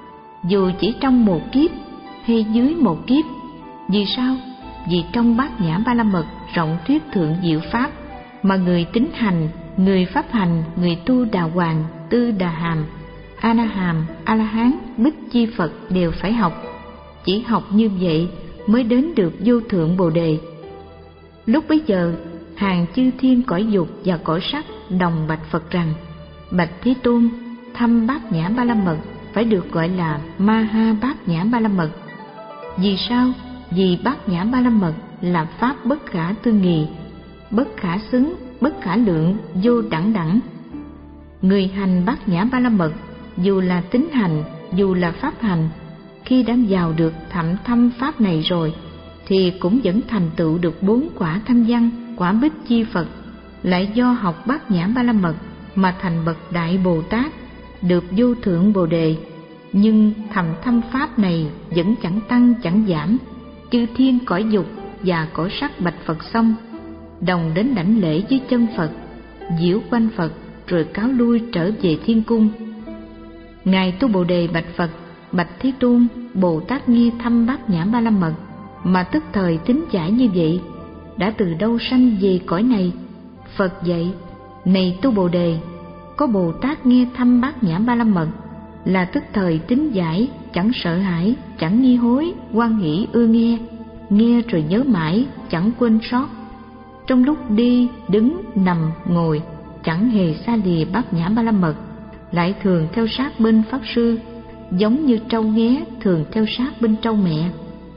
dù chỉ trong một kiếp hay dưới một kiếp. Vì sao? Vì trong Bát Nhã Ba La Mật rộng thuyết thượng diệu pháp, mà người tín hành, người pháp hành, người tu đà hoàng, tư đà hàm, a la hàm, a la hán, Bích Chi Phật đều phải học. Chỉ học như vậy mới đến được vô thượng Bồ Đề. Lúc bấy giờ, hàng chư thiên cõi dục và cõi sắc đồng bạch Phật rằng: Bạch Thế Tôn, thăm Bát Nhã Ba La Mật phải được gọi là Ma Ha Bát Nhã Ba La Mật. Vì sao? Vì Bát Nhã Ba La Mật là pháp bất khả tư nghì, bất khả xứng, bất khả lượng, vô đẳng đẳng. Người hành Bát Nhã Ba La Mật, dù là tín hành, dù là pháp hành, khi đã vào được thậm thâm pháp này rồi, thì cũng vẫn thành tựu được bốn quả thanh văn, quả Bích Chi Phật, lại do học Bát Nhã Ba La Mật mà thành bậc Đại Bồ Tát, được vô thượng Bồ Đề. Nhưng thầm thâm pháp này vẫn chẳng tăng chẳng giảm. Chư thiên cõi dục và cõi sắc bạch Phật xong, đồng đến đảnh lễ với chân Phật, diễu quanh Phật, rồi cáo lui trở về thiên cung. Ngài Tu Bồ Đề bạch Phật: Bạch Thế Tôn, Bồ Tát nghe thăm Bát Nhã Ba La Mật mà tức thời tín giải như vậy, đã từ đâu sanh về cõi này? Phật dạy: Này Tu Bồ Đề, có Bồ Tát nghe thăm Bát Nhã Ba La Mật là tức thời tín giải, chẳng sợ hãi, chẳng nghi hối, hoan hỷ ưa nghe, nghe rồi nhớ mãi, chẳng quên sót. Trong lúc đi, đứng, nằm, ngồi, chẳng hề xa lìa Bát Nhã Ba La Mật, lại thường theo sát bên Pháp Sư, giống như trâu nghé thường theo sát bên trâu mẹ.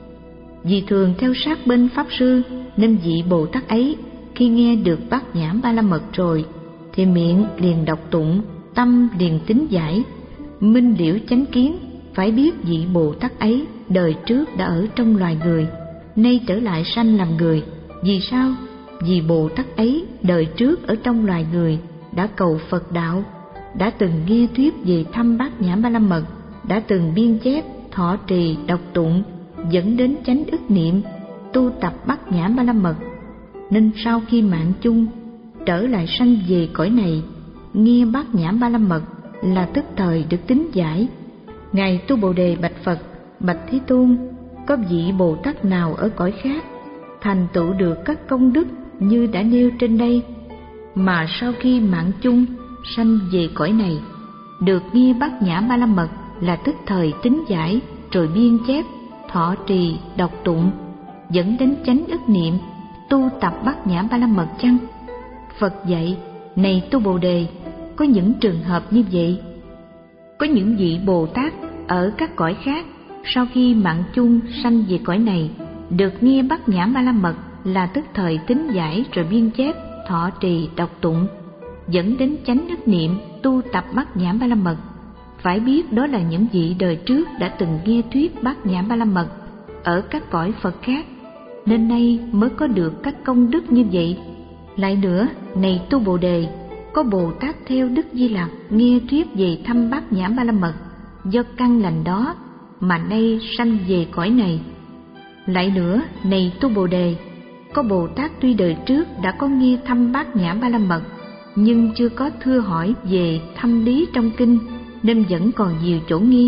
Vì thường theo sát bên Pháp Sư, nên vị Bồ Tát ấy khi nghe được Bát Nhã Ba La Mật rồi, thì miệng liền đọc tụng, tâm liền tín giải, minh liễu chánh kiến. Phải biết vị Bồ Tát ấy đời trước đã ở trong loài người, nay trở lại sanh làm người. Vì sao? Vì Bồ Tát ấy đời trước ở trong loài người đã cầu Phật đạo, đã từng nghe thuyết về thăm Bát Nhã Ba La Mật, đã từng biên chép, thọ trì, đọc tụng, dẫn đến chánh ức niệm, tu tập Bát Nhã Ba La Mật, nên sau khi mạng chung trở lại sanh về cõi này, nghe Bát Nhã Ba La Mật là tức thời được tín giải. Ngài Tu Bồ Đề bạch Phật: Bạch Thế Tôn, có vị Bồ Tát nào ở cõi khác thành tựu được các công đức như đã nêu trên đây, mà sau khi mạng chung sanh về cõi này, được nghe Bát Nhã Ba La Mật là tức thời tín giải, rồi biên chép, thọ trì, đọc tụng, dẫn đến chánh ức niệm, tu tập Bát Nhã Ba La Mật chăng? Phật dạy: Này Tu Bồ Đề, có những trường hợp như vậy. Có những vị Bồ Tát ở các cõi khác, sau khi mạng chung sanh về cõi này, được nghe Bát Nhã Ba La Mật là tức thời tín giải, rồi biên chép, thọ trì, đọc tụng, dẫn đến chánh ức niệm, tu tập Bát Nhã Ba La Mật. Phải biết đó là những vị đời trước đã từng nghe thuyết Bát Nhã Ba La Mật ở các cõi Phật khác, nên nay mới có được các công đức như vậy. Lại nữa, này Tu Bồ Đề, có Bồ Tát theo Đức Di Lặc nghe thuyết về thăm Bát Nhã Ba La Mật, do căn lành đó mà nay sanh về cõi này. Lại nữa, này Tu Bồ Đề, có Bồ Tát tuy đời trước đã có nghe thăm Bát Nhã Ba La Mật, nhưng chưa có thưa hỏi về thâm lý trong kinh, nên vẫn còn nhiều chỗ nghi,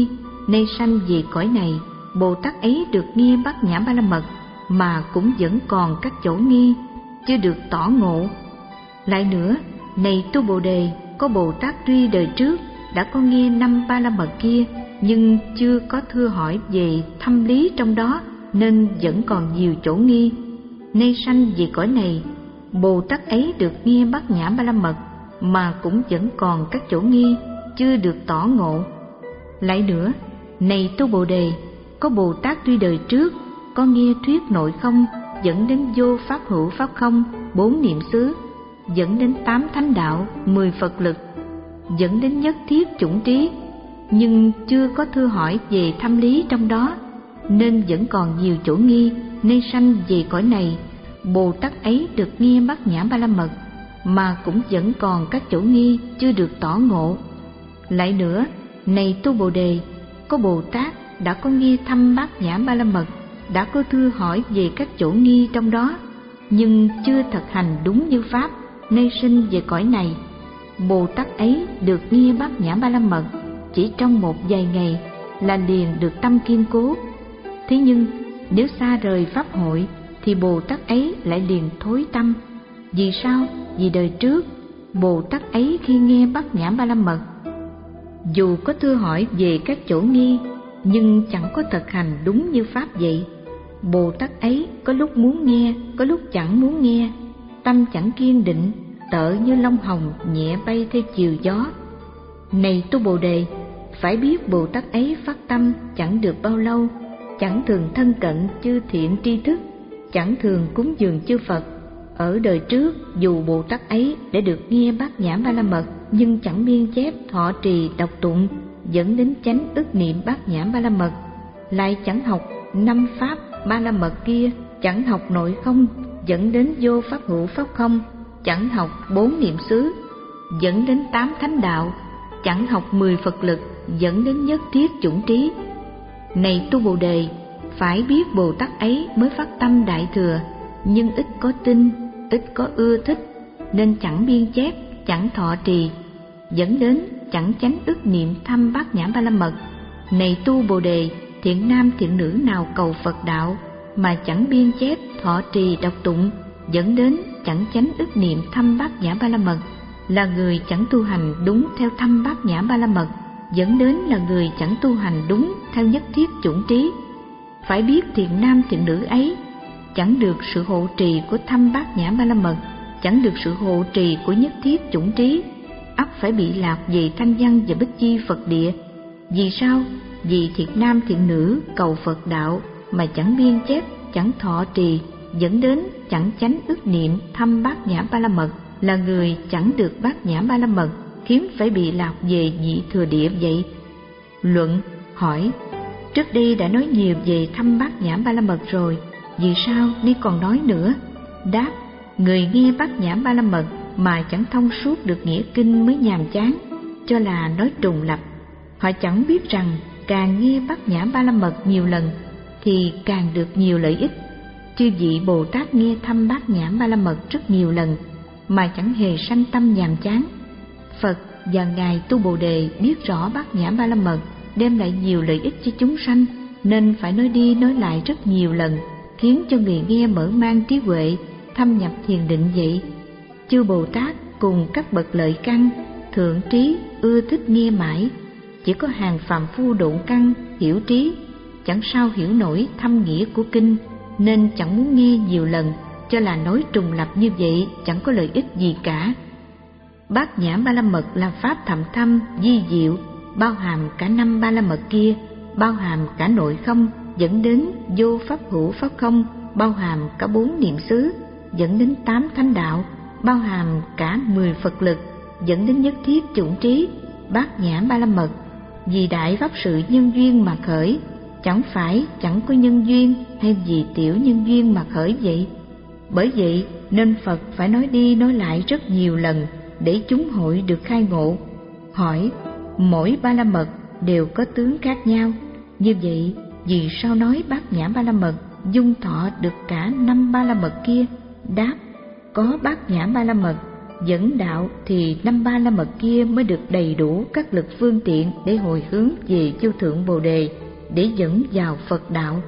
nay sanh về cõi này, Bồ Tát ấy được nghe Bát Nhã Ba La Mật mà cũng vẫn còn các chỗ nghi, chưa được tỏ ngộ. Lại nữa, này tu Bồ Đề, có Bồ Tát tuy đời trước đã có nghe năm Ba La Mật kia, nhưng chưa có thưa hỏi về thâm lý trong đó, nên vẫn còn nhiều chỗ nghi. Nay sanh về cõi này, Bồ Tát ấy được nghe Bát Nhã Ba La Mật mà cũng vẫn còn các chỗ nghi, chưa được tỏ ngộ. Lại nữa, này tu Bồ Đề, có Bồ Tát tuy đời trước có nghe thuyết nội không, dẫn đến vô pháp hữu pháp không, bốn niệm xứ, dẫn đến tám thánh đạo, mười Phật lực, dẫn đến nhất thiết chủng trí, nhưng chưa có thưa hỏi về thâm lý trong đó, nên vẫn còn nhiều chỗ nghi. Nên sanh về cõi này, Bồ Tát ấy được nghe Bát Nhã Ba La Mật mà cũng vẫn còn các chỗ nghi, chưa được tỏ ngộ. Lại nữa, này tu Bồ Đề, có Bồ Tát đã có nghe thăm Bát Nhã Ba La Mật, đã có thưa hỏi về các chỗ nghi trong đó, nhưng chưa thực hành đúng như pháp, nay sinh về cõi này. Bồ Tát ấy được nghe Bát Nhã Ba La Mật chỉ trong một vài ngày là liền được tâm kiên cố. Thế nhưng nếu xa rời pháp hội thì Bồ Tát ấy lại liền thối tâm. Vì sao? Vì đời trước Bồ Tát ấy khi nghe Bát Nhã Ba La Mật, dù có thưa hỏi về các chỗ nghi, nhưng chẳng có thực hành đúng như pháp vậy. Bồ Tát ấy có lúc muốn nghe, có lúc chẳng muốn nghe, tâm chẳng kiên định, tợ như lông hồng nhẹ bay theo chiều gió. Này tu Bồ Đề, phải biết Bồ Tát ấy phát tâm chẳng được bao lâu, chẳng thường thân cận chư thiện tri thức, chẳng thường cúng dường chư Phật. Ở đời trước, dù Bồ Tát ấy đã được nghe Bát Nhã Ba La Mật, nhưng chẳng biên chép thọ trì đọc tụng, dẫn đến chánh ức niệm Bát Nhã Ba La Mật, lại chẳng học năm pháp Ba La Mật kia, chẳng học nội không, dẫn đến vô pháp hữu pháp không, chẳng học bốn niệm xứ, dẫn đến tám thánh đạo, chẳng học mười Phật lực, dẫn đến nhất thiết chủng trí. Này tu Bồ Đề, phải biết Bồ Tát ấy mới phát tâm đại thừa, nhưng ít có tin, ít có ưa thích, nên chẳng biên chép, chẳng thọ trì, dẫn đến chẳng chánh ức niệm thăm Bát Nhã Ba La Mật. Này tu Bồ Đề, thiện nam thiện nữ nào cầu Phật đạo mà chẳng biên chép thọ trì đọc tụng, dẫn đến chẳng chánh ức niệm thăm Bát Nhã Ba La Mật, là người chẳng tu hành đúng theo thăm Bát Nhã Ba La Mật, dẫn đến là người chẳng tu hành đúng theo nhất thiết chủng trí. Phải biết thiện nam thiện nữ ấy chẳng được sự hộ trì của thăm Bát Nhã Ba La Mật, chẳng được sự hộ trì của nhất thiết chủng trí, ắt phải bị lạc về thanh văn và bích chi Phật địa. Vì sao? Vì thiện nam thiện nữ cầu Phật đạo mà chẳng biên chép, chẳng thọ trì, dẫn đến chẳng chánh ức niệm thăm Bát Nhã Ba La Mật, là người chẳng được Bát Nhã Ba La Mật, khiến phải bị lạc về nhị thừa địa vậy. Luận hỏi: trước đây đã nói nhiều về thăm Bát Nhã Ba La Mật rồi, vì sao ni còn nói nữa? Đáp: người nghe Bát Nhã Ba La Mật mà chẳng thông suốt được nghĩa kinh mới nhàm chán, cho là nói trùng lặp. Họ chẳng biết rằng càng nghe Bát Nhã Ba La Mật nhiều lần thì càng được nhiều lợi ích. Chư vị Bồ Tát nghe thăm Bát Nhã Ba La Mật rất nhiều lần mà chẳng hề sanh tâm nhàm chán. Phật và ngài tu Bồ Đề biết rõ Bát Nhã Ba La Mật đem lại nhiều lợi ích cho chúng sanh, nên phải nói đi nói lại rất nhiều lần, khiến cho người nghe mở mang trí huệ, thâm nhập thiền định vậy. Chư Bồ Tát cùng các bậc lợi căn, thượng trí ưa thích nghe mãi, chỉ có hàng phàm phu độn căn, hiểu trí, chẳng sao hiểu nổi thâm nghĩa của kinh, nên chẳng muốn nghe nhiều lần, cho là nói trùng lặp như vậy chẳng có lợi ích gì cả. Bát Nhã Ba La Mật là pháp thậm thâm, di diệu, bao hàm cả năm Ba La Mật kia, bao hàm cả nội không, dẫn đến vô pháp hữu pháp không, bao hàm cả bốn niệm xứ, dẫn đến tám thánh đạo, bao hàm cả mười Phật lực, dẫn đến nhất thiết chủng trí. Bát Nhã Ba La Mật vì đại pháp sự nhân duyên mà khởi, chẳng phải chẳng có nhân duyên hay vì tiểu nhân duyên mà khởi vậy. Bởi vậy nên Phật phải nói đi nói lại rất nhiều lần để chúng hội được khai ngộ. Hỏi: mỗi Ba La Mật đều có tướng khác nhau, như vậy vì sao nói Bát Nhã Ba La Mật dung thọ được cả năm Ba La Mật kia? Đáp: có Bát Nhã Ba La Mật dẫn đạo thì năm ba la mật kia mới được đầy đủ các lực phương tiện để hồi hướng về vô thượng Bồ Đề, để dẫn vào Phật đạo.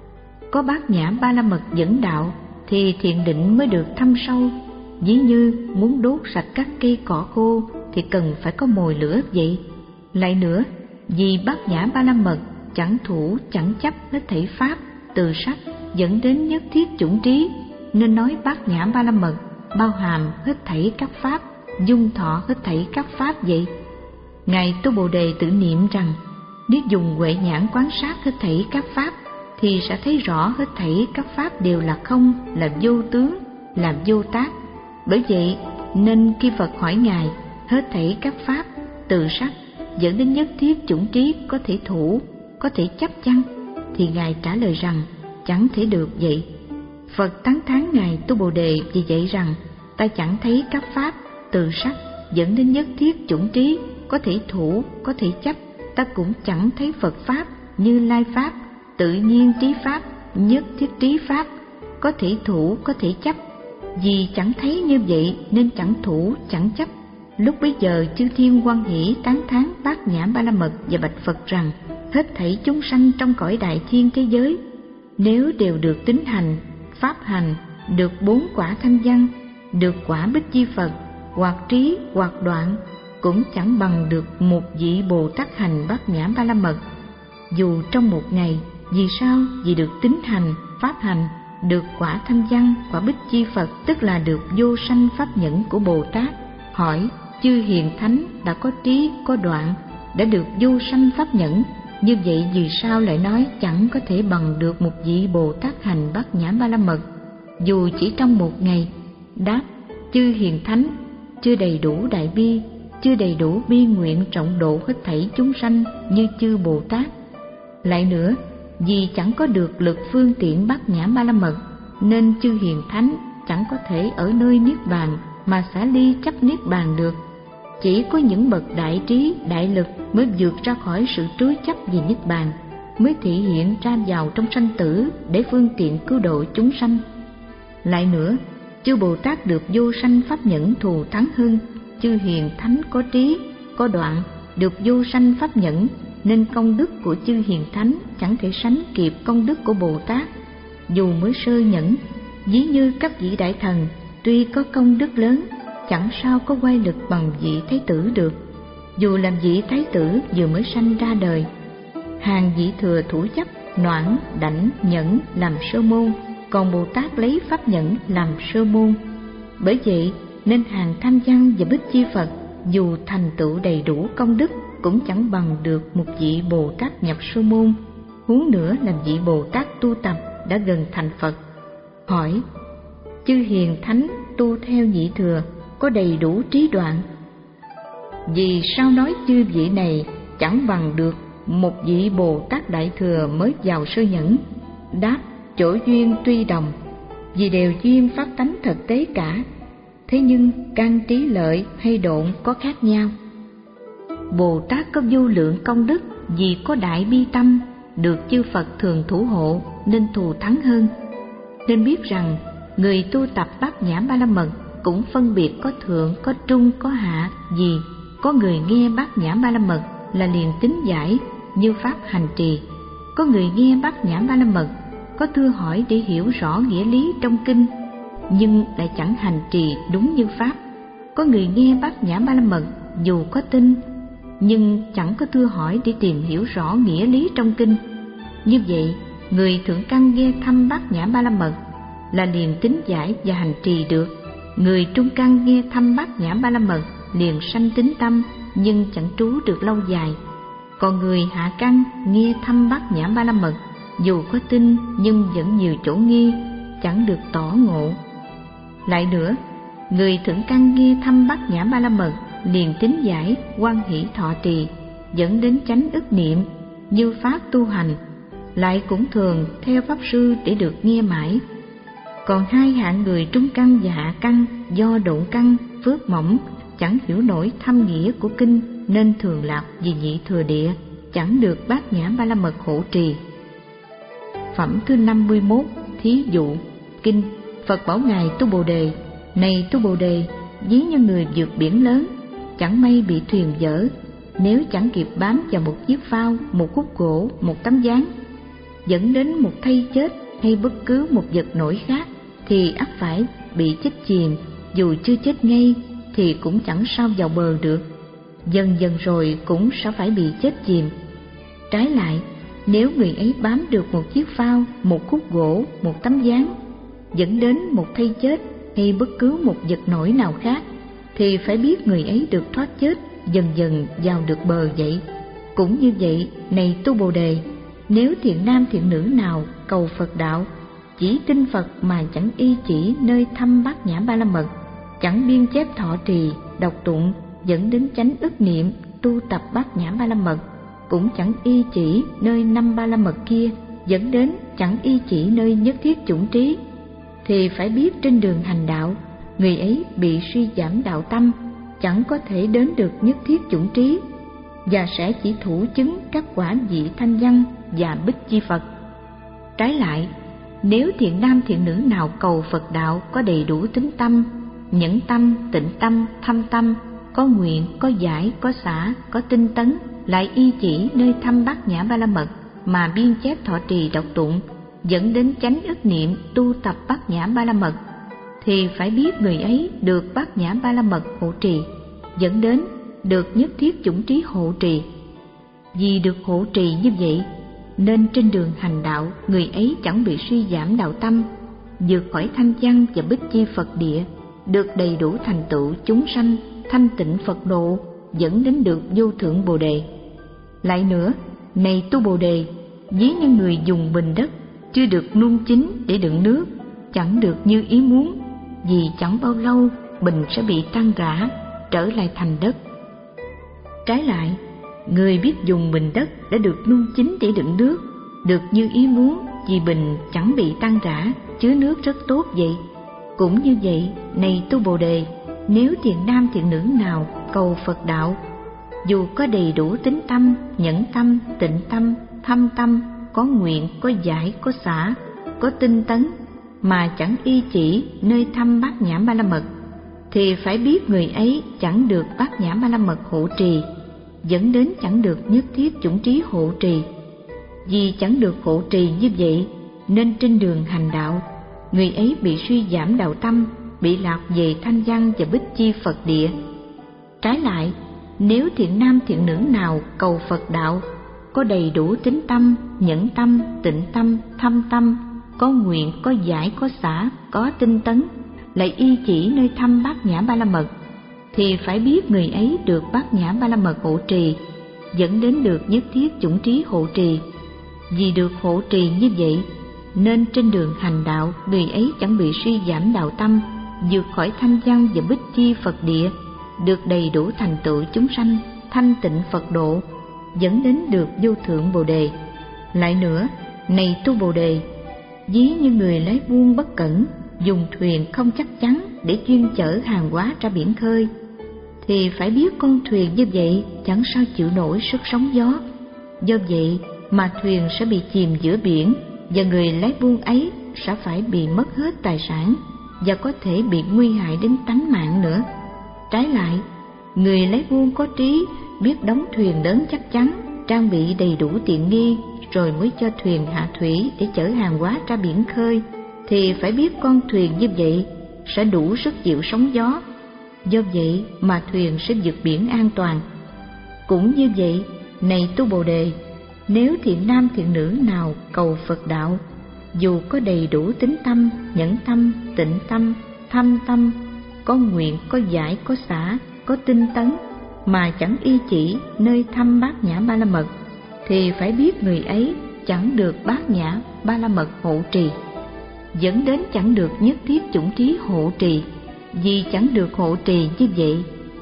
Có bát nhã ba la mật dẫn đạo thì thiền định mới được thâm sâu. Ví như muốn đốt sạch các cây cỏ khô thì cần phải có mồi lửa vậy. Lại nữa, vì bát nhã ba la mật chẳng thủ chẳng chấp hết thảy pháp từ sắc dẫn đến nhất thiết chủng trí, nên nói bát nhã ba la mật bao hàm hết thảy các pháp, dung thọ hết thảy các pháp vậy. Ngài Tu Bồ Đề tự niệm rằng nếu dùng huệ nhãn quan sát hết thảy các pháp thì sẽ thấy rõ hết thảy các pháp đều là không, là vô tướng, là vô tác. Bởi vậy nên khi Phật hỏi Ngài hết thảy các pháp từ sắc dẫn đến nhất thiết chủng trí có thể thủ, có thể chấp chăng, thì Ngài trả lời rằng chẳng thể được vậy. Phật tán thán Ngài Tu Bồ Đề vì vậy rằng ta chẳng thấy các pháp từ sắc dẫn đến nhất thiết chủng trí có thể thủ, có thể chấp. Ta cũng chẳng thấy Phật pháp, Như Lai pháp, tự nhiên trí pháp, nhất thiết trí pháp có thể thủ, có thể chấp. Vì chẳng thấy như vậy nên chẳng thủ, chẳng chấp. Lúc bấy giờ chư thiên hoan hỷ tán thán bát nhã ba la mật và bạch Phật rằng hết thảy chúng sanh trong cõi đại thiên thế giới, nếu đều được tín hành, pháp hành, được bốn quả thanh văn, được quả Bích Chi Phật, hoặc trí hoặc đoạn, cũng chẳng bằng được một vị Bồ Tát hành bát nhã ba la mật. Dù trong một ngày, vì sao? Vì được tín hành, pháp hành, được quả thanh văn, quả Bích Chi Phật, tức là được vô sanh pháp nhẫn của Bồ Tát. Hỏi, chư hiền thánh đã có trí, có đoạn, đã được vô sanh pháp nhẫn, như vậy vì sao lại nói chẳng có thể bằng được một vị Bồ Tát hành bát nhã ba la mật, dù chỉ trong một ngày? Đáp, chư hiền thánh chưa đầy đủ đại bi, chưa đầy đủ bi nguyện trọng độ hết thảy chúng sanh như chư Bồ Tát. Lại nữa, vì chẳng có được lực phương tiện bát nhã ba la mật, nên chư hiền thánh chẳng có thể ở nơi niết bàn mà xả ly chấp niết bàn được. Chỉ có những bậc đại trí, đại lực mới vượt ra khỏi sự trối chấp về niết bàn, mới thị hiện ra vào trong sanh tử để phương tiện cứu độ chúng sanh. Lại nữa, chư Bồ Tát được vô sanh pháp nhẫn thù thắng hơn chư hiền thánh có trí, có đoạn, được vô sanh pháp nhẫn, nên công đức của chư hiền thánh chẳng thể sánh kịp công đức của Bồ Tát. Dù mới sơ nhẫn, ví như các vị đại thần tuy có công đức lớn, chẳng sao có oai lực bằng vị thái tử được. Dù làm vị thái tử vừa mới sanh ra đời, hàng vị thừa thủ chấp, noãn, đảnh, nhẫn làm sơ môn, còn Bồ Tát lấy pháp nhẫn làm sơ môn. Bởi vậy nên hàng thanh văn và Bích Chi Phật dù thành tựu đầy đủ công đức cũng chẳng bằng được một vị Bồ Tát nhập sơ môn, huống nữa là vị Bồ Tát tu tập đã gần thành Phật. Hỏi, chư hiền thánh tu theo vị thừa có đầy đủ trí đoạn, vì sao nói chư vị này chẳng bằng được một vị Bồ Tát đại thừa mới vào sơ nhẫn? Đáp, chỗ duyên tuy đồng, vì đều duyên pháp tánh thực tế cả, thế nhưng căn trí lợi hay độn có khác nhau. Bồ Tát có vô lượng công đức vì có đại bi tâm, được chư Phật thường thủ hộ nên thù thắng hơn. Nên biết rằng người tu tập bát nhã ba la mật cũng phân biệt có thượng, có trung, có hạ. Vì có người nghe bát nhã ba la mật là liền tín giải như pháp hành trì, có người nghe bát nhã ba la mật có thưa hỏi để hiểu rõ nghĩa lý trong kinh nhưng lại chẳng hành trì đúng như pháp, có người nghe bát nhã ba la mật dù có tin nhưng chẳng có thưa hỏi để tìm hiểu rõ nghĩa lý trong kinh. Như vậy, người thượng căn nghe thăm bát nhã ba la mật là liền tín giải và hành trì được, người trung căn nghe thăm bát nhã ba la mật liền sanh tín tâm nhưng chẳng trú được lâu dài, còn người hạ căn nghe thăm bát nhã ba la mật dù có tin nhưng vẫn nhiều chỗ nghi, chẳng được tỏ ngộ. Lại nữa, người thượng căn nghe thăm bát nhã ba la mật liền tín giải, hoan hỷ thọ trì, dẫn đến chánh ức niệm như pháp tu hành, lại cũng thường theo pháp sư để được nghe mãi. Còn hai hạng người trung căn và hạ căn do độn căn phước mỏng chẳng hiểu nổi thâm nghĩa của kinh nên thường lạc vì nhị thừa địa, chẳng được bát nhã ba la mật hộ trì. Phẩm thứ năm mươi mốt. Thí dụ. Kinh. Phật bảo ngài Tu Bồ Đề: Này Tu Bồ Đề, ví như người vượt biển lớn, chẳng may bị thuyền dở, nếu chẳng kịp bám vào một chiếc phao, một khúc gỗ, một tấm ván, dẫn đến một thây chết hay bất cứ một vật nổi khác, thì ắt phải bị chết chìm, dù chưa chết ngay thì cũng chẳng sao vào bờ được, dần dần rồi cũng sẽ phải bị chết chìm. Trái lại, nếu người ấy bám được một chiếc phao, một khúc gỗ, một tấm ván, dẫn đến một thây chết hay bất cứ một vật nổi nào khác, thì phải biết người ấy được thoát chết, dần dần vào được bờ vậy. Cũng như vậy, này tu Bồ Đề, nếu thiện nam thiện nữ nào cầu Phật đạo, chỉ tin Phật mà chẳng y chỉ nơi thăm Bát Nhã Ba La Mật, chẳng biên chép thọ trì, đọc tụng, dẫn đến chánh ức niệm, tu tập Bát Nhã Ba La Mật, cũng chẳng y chỉ nơi năm Ba La Mật kia, dẫn đến chẳng y chỉ nơi nhất thiết chủng trí, thì phải biết trên đường hành đạo, người ấy bị suy giảm đạo tâm, chẳng có thể đến được nhất thiết chủng trí, và sẽ chỉ thủ chứng các quả vị thanh văn và bích chi Phật. Trái lại, nếu thiện nam thiện nữ nào cầu Phật đạo có đầy đủ tín tâm, nhẫn tâm, tịnh tâm, thâm tâm, có nguyện, có giải, có xả, có tinh tấn, lại y chỉ nơi thăm Bát Nhã Ba La Mật mà biên chép thọ trì đọc tụng, dẫn đến chánh ức niệm, tu tập Bát Nhã Ba La Mật, thì phải biết người ấy được Bát Nhã Ba La Mật hộ trì, dẫn đến được nhất thiết chủng trí hộ trì. Vì được hộ trì như vậy, nên trên đường hành đạo, người ấy chẳng bị suy giảm đạo tâm, vượt khỏi thanh văn và bích chi Phật địa, được đầy đủ thành tựu chúng sanh, thanh tịnh Phật độ, dẫn đến được vô thượng Bồ Đề. Lại nữa, này tu Bồ Đề, ví như người dùng bình đất chưa được nung chín để đựng nước, chẳng được như ý muốn, vì chẳng bao lâu bình sẽ bị tan rã, trở lại thành đất. Trái lại, người biết dùng bình đất đã được nung chín để đựng nước, được như ý muốn, vì bình chẳng bị tan rã, chứa nước rất tốt vậy. Cũng như vậy, này tu Bồ Đề, nếu thiện nam thiện nữ nào cầu Phật đạo, dù có đầy đủ tín tâm, nhẫn tâm, tịnh tâm, thâm tâm, có nguyện, có giải, có xả, có tinh tấn, mà chẳng y chỉ nơi thăm Bát Nhã Ba La Mật, thì phải biết người ấy chẳng được Bát Nhã Ba La Mật hộ trì, dẫn đến chẳng được nhất thiết chủng trí hộ trì. Vì chẳng được hộ trì như vậy, nên trên đường hành đạo, người ấy bị suy giảm đạo tâm, bị lạc về thanh văn và bích chi Phật địa. Trái lại, nếu thiện nam thiện nữ nào cầu Phật đạo, có đầy đủ tín tâm, nhẫn tâm, tịnh tâm, thâm tâm, có nguyện, có giải, có xả, có tinh tấn, lại y chỉ nơi thăm Bát Nhã Ba La Mật, thì phải biết người ấy được Bát Nhã Ba La Mật hộ trì, dẫn đến được nhất thiết chủng trí hộ trì. Vì được hộ trì như vậy, nên trên đường hành đạo, người ấy chẳng bị suy giảm đạo tâm, vượt khỏi thanh văn và bích chi Phật địa, được đầy đủ thành tựu chúng sanh, thanh tịnh Phật độ, dẫn đến được vô thượng Bồ Đề. Lại nữa, này tu Bồ Đề, ví như người lái buôn bất cẩn, dùng thuyền không chắc chắn để chuyên chở hàng hóa ra biển khơi, thì phải biết con thuyền như vậy chẳng sao chịu nổi sức sóng gió. Do vậy mà thuyền sẽ bị chìm giữa biển, và người lái buôn ấy sẽ phải bị mất hết tài sản, và có thể bị nguy hại đến tánh mạng nữa. Trái lại, người lái buôn có trí, biết đóng thuyền lớn chắc chắn, trang bị đầy đủ tiện nghi, rồi mới cho thuyền hạ thủy để chở hàng hóa ra biển khơi, thì phải biết con thuyền như vậy sẽ đủ sức chịu sóng gió. Do vậy mà thuyền sẽ vượt biển an toàn. Cũng như vậy, này tu Bồ Đề, nếu thiện nam thiện nữ nào cầu Phật đạo, dù có đầy đủ tín tâm, nhẫn tâm, tịnh tâm, thâm tâm, có nguyện, có giải, có xả, có tinh tấn, mà chẳng y chỉ nơi thăm Bát Nhã Ba La Mật, thì phải biết người ấy chẳng được Bát Nhã Ba La Mật hộ trì, dẫn đến chẳng được nhất thiết chủng trí hộ trì. Vì chẳng được hộ trì như vậy,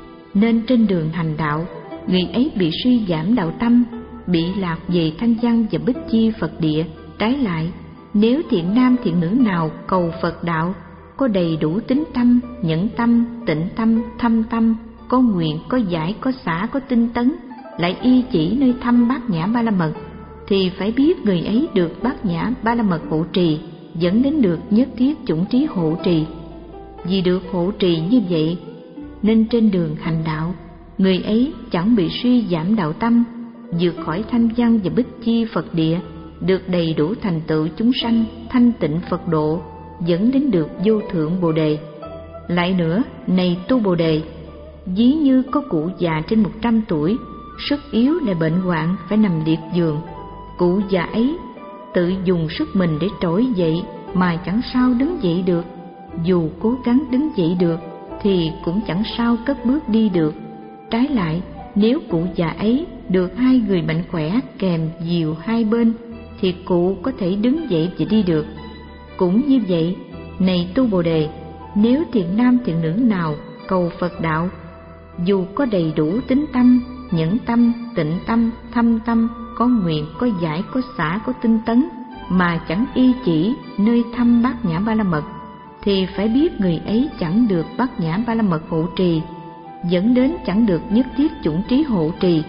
nên trên đường hành đạo, người ấy bị suy giảm đạo tâm, bị lạc về thanh văn và bích chi Phật địa. Trái lại, nếu thiện nam thiện nữ nào cầu Phật đạo, có đầy đủ tín tâm, nhẫn tâm, tịnh tâm, thâm tâm, có nguyện, có giải, có xả, có tinh tấn, lại y chỉ nơi thăm Bát Nhã Ba La Mật, thì phải biết người ấy được Bát Nhã Ba La Mật hộ trì, dẫn đến được nhất thiết chủng trí hộ trì. Vì được hộ trì như vậy, nên trên đường hành đạo, người ấy chẳng bị suy giảm đạo tâm, vượt khỏi thanh văn và bích chi Phật địa, được đầy đủ thành tựu chúng sanh, thanh tịnh Phật độ, dẫn đến được vô thượng Bồ đề. Lại nữa, này tu Bồ đề, ví như có cụ già trên một trăm tuổi, sức yếu lại bệnh hoạn phải nằm liệt giường. Cụ già ấy tự dùng sức mình để trỗi dậy mà chẳng sao đứng dậy được, dù cố gắng đứng dậy được thì cũng chẳng sao cất bước đi được. Trái lại, nếu cụ già ấy được hai người mạnh khỏe kèm dìu hai bên thì cụ có thể đứng dậy và đi được. Cũng như vậy, này tu Bồ đề, nếu thiện nam thiện nữ nào cầu Phật đạo, dù có đầy đủ tín tâm, nhẫn tâm, tịnh tâm, thâm tâm, có nguyện, có giải, có xả, có tinh tấn, mà chẳng y chỉ nơi thăm bát nhã ba la mật, thì phải biết người ấy chẳng được bát nhã ba la mật hộ trì, dẫn đến chẳng được nhất thiết chủng trí hộ trì.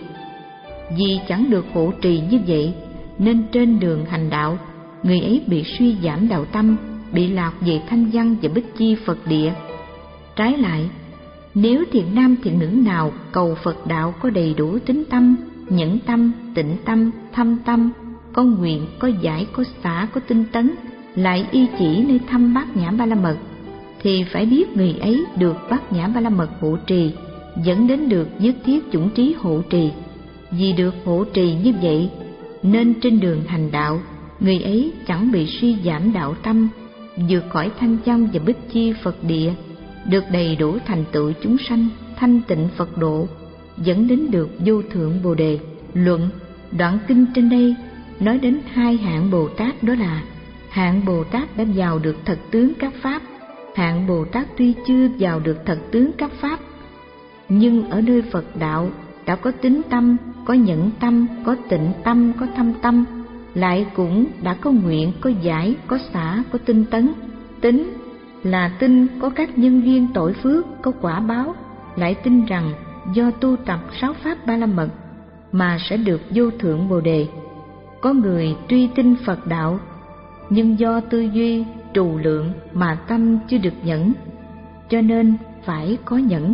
Vì chẳng được hộ trì như vậy, nên trên đường hành đạo, người ấy bị suy giảm đạo tâm, bị lạc về thanh văn và bích chi Phật địa. Trái lại, nếu thiện nam thiện nữ nào cầu Phật đạo có đầy đủ tín tâm, nhẫn tâm, tịnh tâm, thâm tâm, có nguyện, có giải, có xả, có tinh tấn, lại y chỉ nơi thăm bát nhã ba la mật, thì phải biết người ấy được bát nhã ba la mật hộ trì, dẫn đến được nhất thiết chủng trí hộ trì. Vì được hộ trì như vậy, nên trên đường hành đạo, người ấy chẳng bị suy giảm đạo tâm, vượt khỏi thanh văn và bích chi Phật địa, được đầy đủ thành tựu chúng sanh, thanh tịnh Phật độ, dẫn đến được vô thượng Bồ đề. Luận: đoạn kinh trên đây nói đến hai hạng Bồ Tát, đó là hạng Bồ Tát đã vào được thật tướng các pháp, hạng Bồ Tát tuy chưa vào được thật tướng các pháp, nhưng ở nơi Phật đạo đã có tín tâm, có nhẫn tâm, có tịnh tâm, có thâm tâm, lại cũng đã có nguyện, có giải, có xả, có tinh tấn. Tính là tin có các nhân duyên tội phước, có quả báo, lại tin rằng do tu tập sáu pháp ba la mật mà sẽ được vô thượng Bồ đề. Có người tuy tin Phật đạo, nhưng do tư duy trù lượng mà tâm chưa được nhẫn, cho nên phải có nhẫn.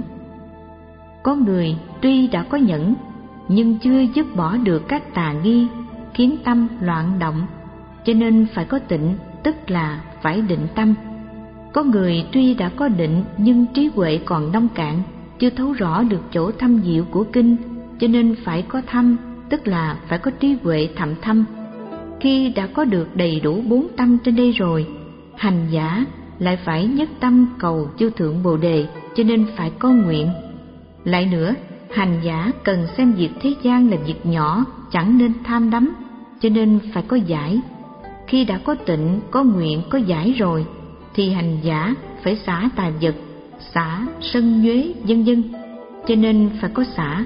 Có người tuy đã có nhẫn, nhưng chưa dứt bỏ được các tà nghi, khiến tâm loạn động, cho nên phải có tịnh, tức là phải định tâm. Có người tuy đã có định, nhưng trí huệ còn nông cạn, chưa thấu rõ được chỗ thâm diệu của kinh, cho nên phải có thâm, tức là phải có trí huệ thậm thâm. Khi đã có được đầy đủ bốn tâm trên đây rồi, hành giả lại phải nhất tâm cầu vô thượng Bồ đề, cho nên phải có nguyện. Lại nữa, hành giả cần xem việc thế gian là việc nhỏ, chẳng nên tham đắm, cho nên phải có giải. Khi đã có tịnh, có nguyện, có giải rồi, thì hành giả phải xả tà vật, xả sân nhuế, vân vân, cho nên phải có xả.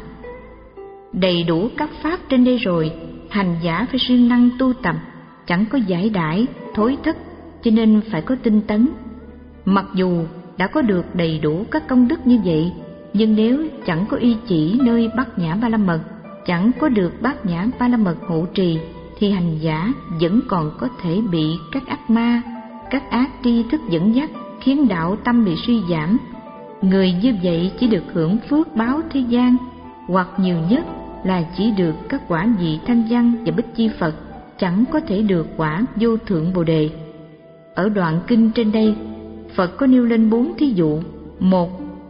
Đầy đủ các pháp trên đây rồi, hành giả phải siêng năng tu tập, chẳng có giải đãi, thối thất, cho nên phải có tinh tấn. Mặc dù đã có được đầy đủ các công đức như vậy, nhưng nếu chẳng có y chỉ nơi bát nhã ba la mật, chẳng có được bát nhã ba la mật hộ trì, thì hành giả vẫn còn có thể bị các ác ma, các ác tri thức dẫn dắt, khiến đạo tâm bị suy giảm. Người như vậy chỉ được hưởng phước báo thế gian, hoặc nhiều nhất là chỉ được các quả vị thanh văn và bích chi Phật, chẳng có thể được quả vô thượng Bồ đề. Ở đoạn kinh trên đây, Phật có nêu lên bốn thí dụ. Một,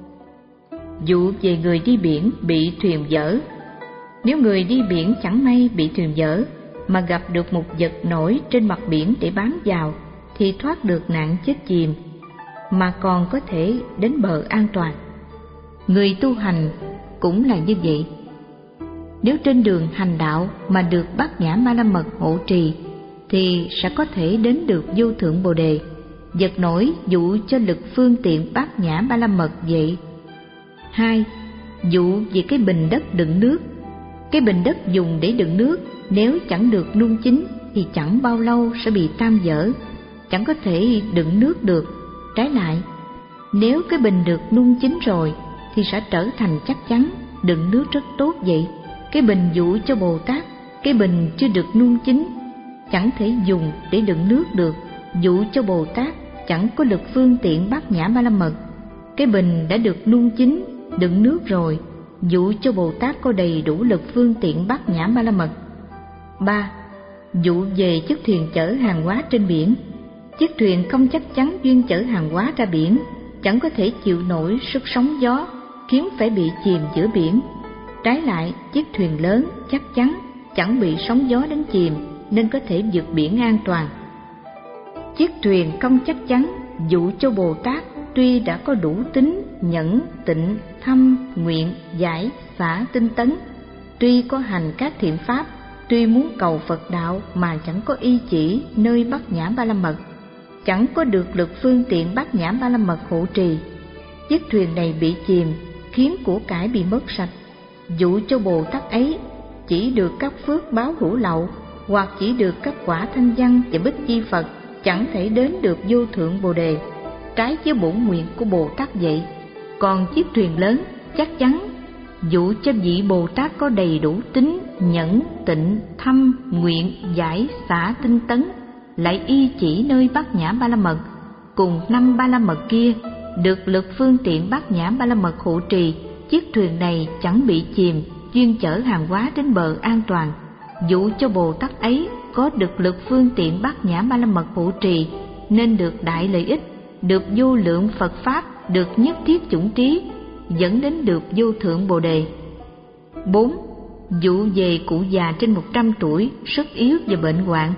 dụ về người đi biển bị thuyền dở. Nếu người đi biển chẳng may bị thuyền dở, mà gặp được một vật nổi trên mặt biển để bám vào, thì thoát được nạn chết chìm, mà còn có thể đến bờ an toàn. Người tu hành cũng là như vậy. Nếu trên đường hành đạo mà được bát nhã ba la mật hộ trì, thì sẽ có thể đến được vô thượng Bồ đề. Vật nổi dụ cho lực phương tiện bát nhã ba la mật vậy. Hai, dụ về cái bình đất đựng nước. Cái bình đất dùng để đựng nước, nếu chẳng được nung chín thì chẳng bao lâu sẽ bị tan vỡ, chẳng có thể đựng nước được. Trái lại, nếu cái bình được nung chín rồi thì sẽ trở thành chắc chắn, đựng nước rất tốt vậy. Cái bình dụ cho Bồ Tát, cái bình chưa được nung chín, chẳng thể dùng để đựng nước được, dụ cho Bồ Tát chẳng có lực phương tiện bát nhã ba la mật. cái bình đã được nung chín, đựng nước rồi, dụ cho Bồ Tát có đầy đủ lực phương tiện bát nhã ba la mật. Ba. Dụ về chiếc thuyền chở hàng hóa trên biển. Chiếc thuyền không chắc chắn duyên chở hàng hóa ra biển, chẳng có thể chịu nổi sức sóng gió, khiến phải bị chìm giữa biển. Trái lại, chiếc thuyền lớn chắc chắn, chẳng bị sóng gió đánh chìm, nên có thể vượt biển an toàn. Chiếc thuyền không chắc chắn dụ cho Bồ Tát tuy đã có đủ tính nhẫn, tịnh, thâm, nguyện, giải, xả, tinh tấn, tuy có hành các thiện pháp, tuy muốn cầu Phật đạo mà chẳng có y chỉ nơi bát nhã ba la mật, chẳng có được lực phương tiện bát nhã ba la mật hộ trì. Chiếc thuyền này bị chìm, khiến của cải bị mất sạch, dụ cho Bồ Tát ấy chỉ được các phước báo hữu lậu, hoặc chỉ được các quả thanh văn và bích chi Phật, chẳng thể đến được vô thượng Bồ đề, trái với bổn nguyện của Bồ Tát vậy. Còn chiếc thuyền lớn chắc chắn dụ cho vị Bồ Tát có đầy đủ tính nhẫn, tịnh, thâm, nguyện, giải, xả, tinh tấn, lại y chỉ nơi bát nhã ba la mật, cùng năm ba la mật kia, được lực phương tiện bát nhã ba la mật hộ trì, chiếc thuyền này chẳng bị chìm, chuyên chở hàng hóa đến bờ an toàn. Dụ cho Bồ Tát ấy có được lực phương tiện bát nhã ba la mật hộ trì, nên được đại lợi ích, được vô lượng Phật pháp, được nhất thiết chủng trí, dẫn đến được vô thượng Bồ đề. Bốn. Dụ về cụ già trên một trăm tuổi, sức yếu và bệnh hoạn.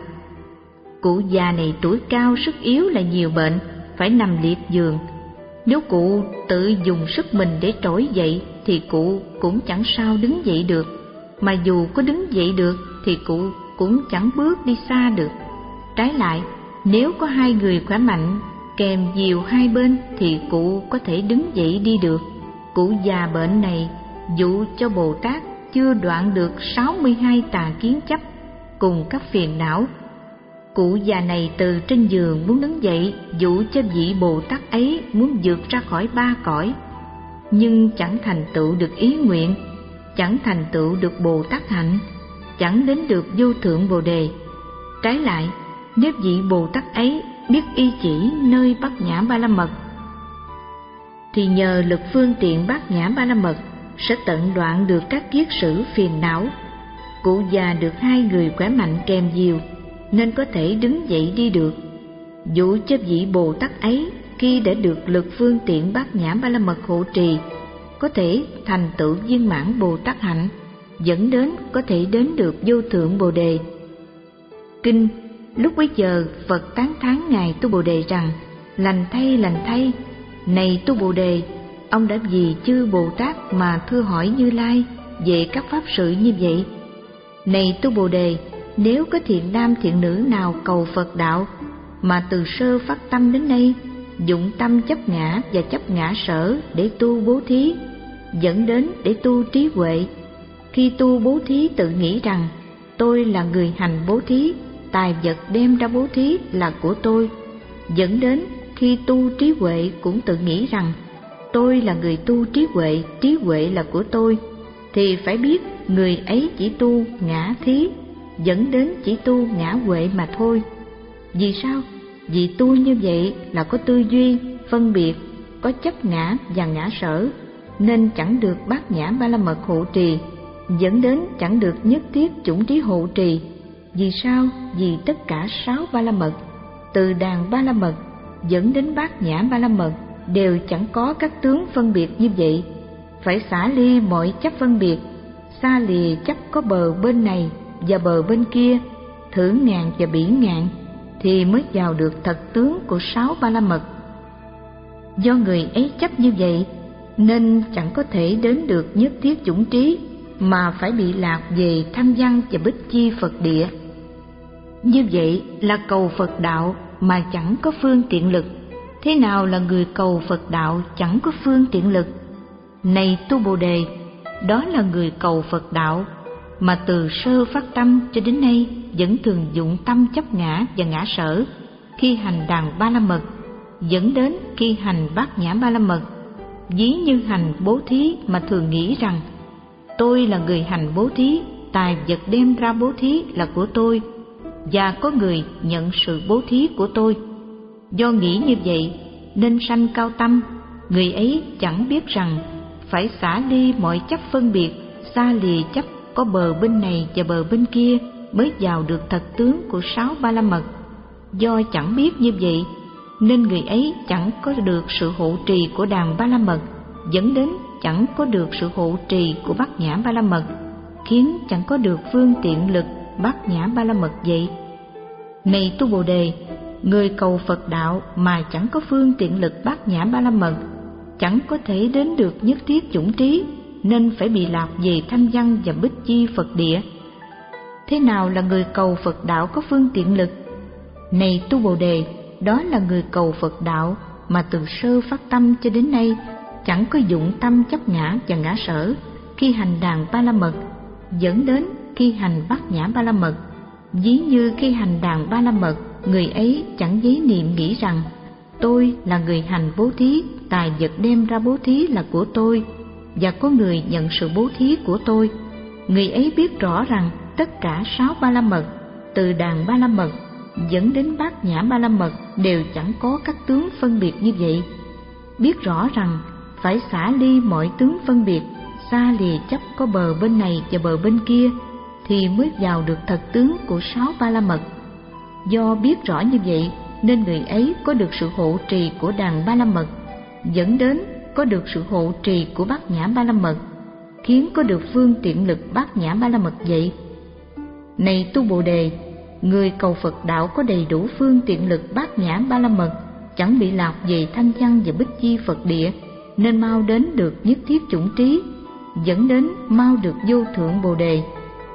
Cụ già này tuổi cao sức yếu là nhiều bệnh, phải nằm liệt giường. Nếu cụ tự dùng sức mình để trỗi dậy thì cụ cũng chẳng sao đứng dậy được, mà dù có đứng dậy được thì cụ cũng chẳng bước đi xa được. Trái lại, nếu có hai người khỏe mạnh kèm dìu hai bên thì cụ có thể đứng dậy đi được. Cụ già bệnh này dụ cho Bồ Tát chưa đoạn được sáu mươi hai tà kiến chấp cùng các phiền não. Cụ già này từ trên giường muốn đứng dậy, dụ cho vị Bồ Tát ấy muốn vượt ra khỏi ba cõi, nhưng chẳng thành tựu được ý nguyện, chẳng thành tựu được Bồ Tát hạnh, chẳng đến được vô thượng Bồ đề. Trái lại, nếu vị Bồ Tát ấy biết y chỉ nơi bát nhã ba la mật, thì nhờ lực phương tiện bát nhã ba la mật sẽ tận đoạn được các kiết sử phiền não. Cụ già được hai người khỏe mạnh kèm dìu, nên có thể đứng dậy đi được. Dụ cho vị Bồ Tát ấy khi đã được lực phương tiện bát nhã ba la mật hộ trì, có thể thành tựu viên mãn Bồ Tát hạnh, dẫn đến có thể đến được vô thượng Bồ đề. Kinh. Lúc bấy giờ Phật tán thán ngài Tu Bồ Đề rằng: lành thay, lành thay, này Tu Bồ Đề, ông đã vì chư Bồ Tát mà thưa hỏi Như Lai về các pháp sự như vậy. Này Tu Bồ Đề, nếu có thiện nam thiện nữ nào cầu Phật đạo mà từ sơ phát tâm đến nay dụng tâm chấp ngã và chấp ngã sở để tu bố thí, dẫn đến để tu trí huệ, khi tu bố thí tự nghĩ rằng tôi là người hành bố thí, tài vật đem ra bố thí là của tôi, dẫn đến khi tu trí huệ cũng tự nghĩ rằng tôi là người tu trí huệ, trí huệ là của tôi, thì phải biết người ấy chỉ tu ngã thí, dẫn đến chỉ tu ngã huệ mà thôi. Vì sao? Vì tu như vậy là có tư duy, phân biệt, có chấp ngã và ngã sở, nên chẳng được bát nhã ba la mật hộ trì, dẫn đến chẳng được nhất thiết chủng trí hộ trì. Vì sao? Vì tất cả sáu ba la mật, từ đàn ba la mật dẫn đến bát nhã ba la mật, đều chẳng có các tướng phân biệt như vậy. Phải xả ly mọi chấp phân biệt, xa lìa chấp có bờ bên này và bờ bên kia, thử ngàn và bỉ ngạn, thì mới vào được thật tướng của sáu ba la mật. Do người ấy chấp như vậy nên chẳng có thể đến được nhất thiết chủng trí, mà phải bị lạc về tham văn và bích chi Phật địa. Như vậy là cầu Phật đạo mà chẳng có phương tiện lực. Thế nào là người cầu Phật đạo chẳng có phương tiện lực? Này Tu Bồ Đề, đó là người cầu Phật đạo mà từ sơ phát tâm cho đến nay vẫn thường dụng tâm chấp ngã và ngã sở khi hành đàn ba la mật, dẫn đến khi hành bát nhã ba la mật, ví như hành bố thí mà thường nghĩ rằng tôi là người hành bố thí, tài vật đem ra bố thí là của tôi, và có người nhận sự bố thí của tôi. Do nghĩ như vậy nên sanh cao tâm, người ấy chẳng biết rằng phải xả ly mọi chấp phân biệt, xa lìa chấp có bờ bên này và bờ bên kia mới vào được thật tướng của sáu ba la mật. Do chẳng biết như vậy nên người ấy chẳng có được sự hộ trì của đàn ba la mật, dẫn đến chẳng có được sự hộ trì của bát nhã ba la mật, khiến chẳng có được phương tiện lực bát nhã ba la mật vậy. Này tu Bồ Đề, người cầu Phật đạo mà chẳng có phương tiện lực bát nhã ba la mật, chẳng có thể đến được nhất thiết chủng trí, nên phải bị lạc về thanh văn và bích chi Phật địa. Thế nào là người cầu Phật đạo có phương tiện lực? Này tu Bồ Đề, đó là người cầu Phật đạo mà từ sơ phát tâm cho đến nay chẳng có dụng tâm chấp ngã và ngã sở khi hành đàn ba la mật, dẫn đến khi hành bát nhã ba la mật. Ví như khi hành đàn ba la mật, người ấy chẳng giấy niệm nghĩ rằng tôi là người hành bố thí, tài vật đem ra bố thí là của tôi, và có người nhận sự bố thí của tôi. Người ấy biết rõ rằng tất cả sáu ba la mật, từ đàn ba la mật dẫn đến bát nhã ba la mật đều chẳng có các tướng phân biệt như vậy. Biết rõ rằng phải xả ly mọi tướng phân biệt, xa lìa chấp có bờ bên này và bờ bên kia, thì mới vào được thật tướng của sáu ba la mật. Do biết rõ như vậy nên người ấy có được sự hộ trì của đàn ba la mật, dẫn đến có được sự hộ trì của bát nhã ba la mật, khiến có được phương tiện lực bát nhã ba la mật vậy. Này tu Bồ Đề, người cầu Phật đạo có đầy đủ phương tiện lực bát nhã ba la mật, chẳng bị lạc về thanh văn và bích chi Phật địa, nên mau đến được nhất thiết chủng trí, dẫn đến mau được vô thượng Bồ Đề.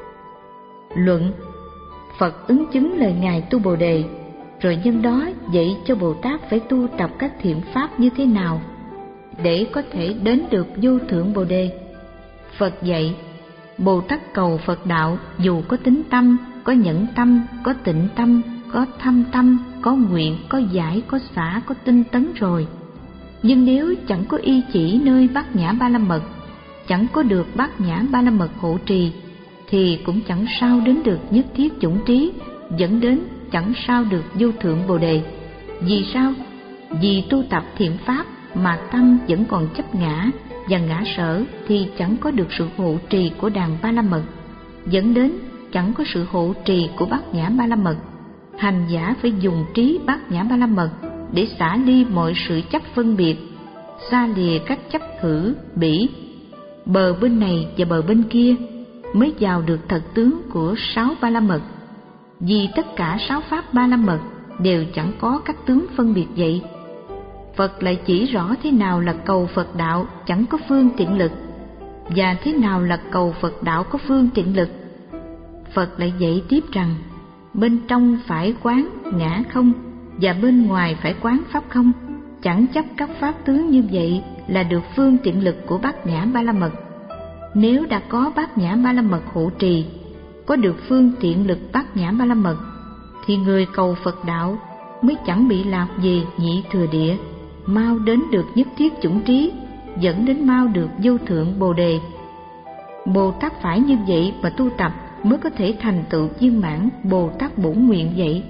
Luận: Phật ứng chứng lời ngài tu Bồ Đề, rồi nhân đó dạy cho Bồ Tát phải tu tập các thiện pháp như thế nào để có thể đến được vô thượng Bồ Đề. Phật dạy: Bồ Tát cầu Phật đạo dù có tín tâm, có nhẫn tâm, có tịnh tâm, có thâm tâm, có nguyện, có giải, có xả, có tinh tấn rồi, nhưng nếu chẳng có y chỉ nơi bát nhã ba la mật, chẳng có được bát nhã ba la mật hộ trì, thì cũng chẳng sao đến được nhất thiết chủng trí, dẫn đến chẳng sao được vô thượng Bồ Đề. Vì sao? Vì tu tập thiện pháp mà tâm vẫn còn chấp ngã và ngã sở thì chẳng có được sự hộ trì của đàn ba la mật, dẫn đến chẳng có sự hộ trì của bát nhã ba la mật. Hành giả phải dùng trí bát nhã ba la mật để xả ly mọi sự chấp phân biệt, xa lìa các chấp thử, bỉ, bờ bên này và bờ bên kia, mới vào được thật tướng của sáu ba la mật. Vì tất cả sáu pháp ba la mật đều chẳng có các tướng phân biệt vậy. Phật lại chỉ rõ thế nào là cầu Phật đạo chẳng có phương tiện lực, và thế nào là cầu Phật đạo có phương tiện lực. Phật lại dạy tiếp rằng bên trong phải quán ngã không, và bên ngoài phải quán pháp không. Chẳng chấp các pháp tướng như vậy là được phương tiện lực của bát nhã ba la mật. Nếu đã có bát nhã ba la mật hộ trì, có được phương tiện lực bát nhã ba la mật, thì người cầu Phật đạo mới chẳng bị lạc về nhị thừa địa, mau đến được nhất thiết chủng trí, dẫn đến mau được vô thượng Bồ Đề. Bồ Tát phải như vậy mà tu tập mới có thể thành tựu viên mãn Bồ Tát bổn nguyện vậy.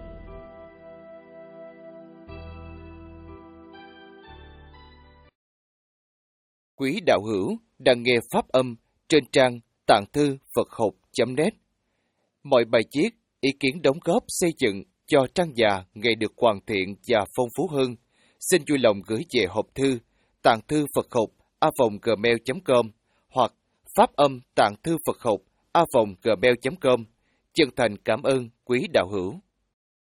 Quý đạo hữu đang nghe pháp âm trên trang tạng thư Phật học chấm net. Mọi bài viết, ý kiến đóng góp xây dựng cho trang già ngày được hoàn thiện và phong phú hơn, xin vui lòng gửi về hộp thư tạng thư Phật học a vòng gmail chấm com hoặc pháp âm tạng thư Phật học a vòng gmail chấm com. Chân thành cảm ơn quý đạo hữu.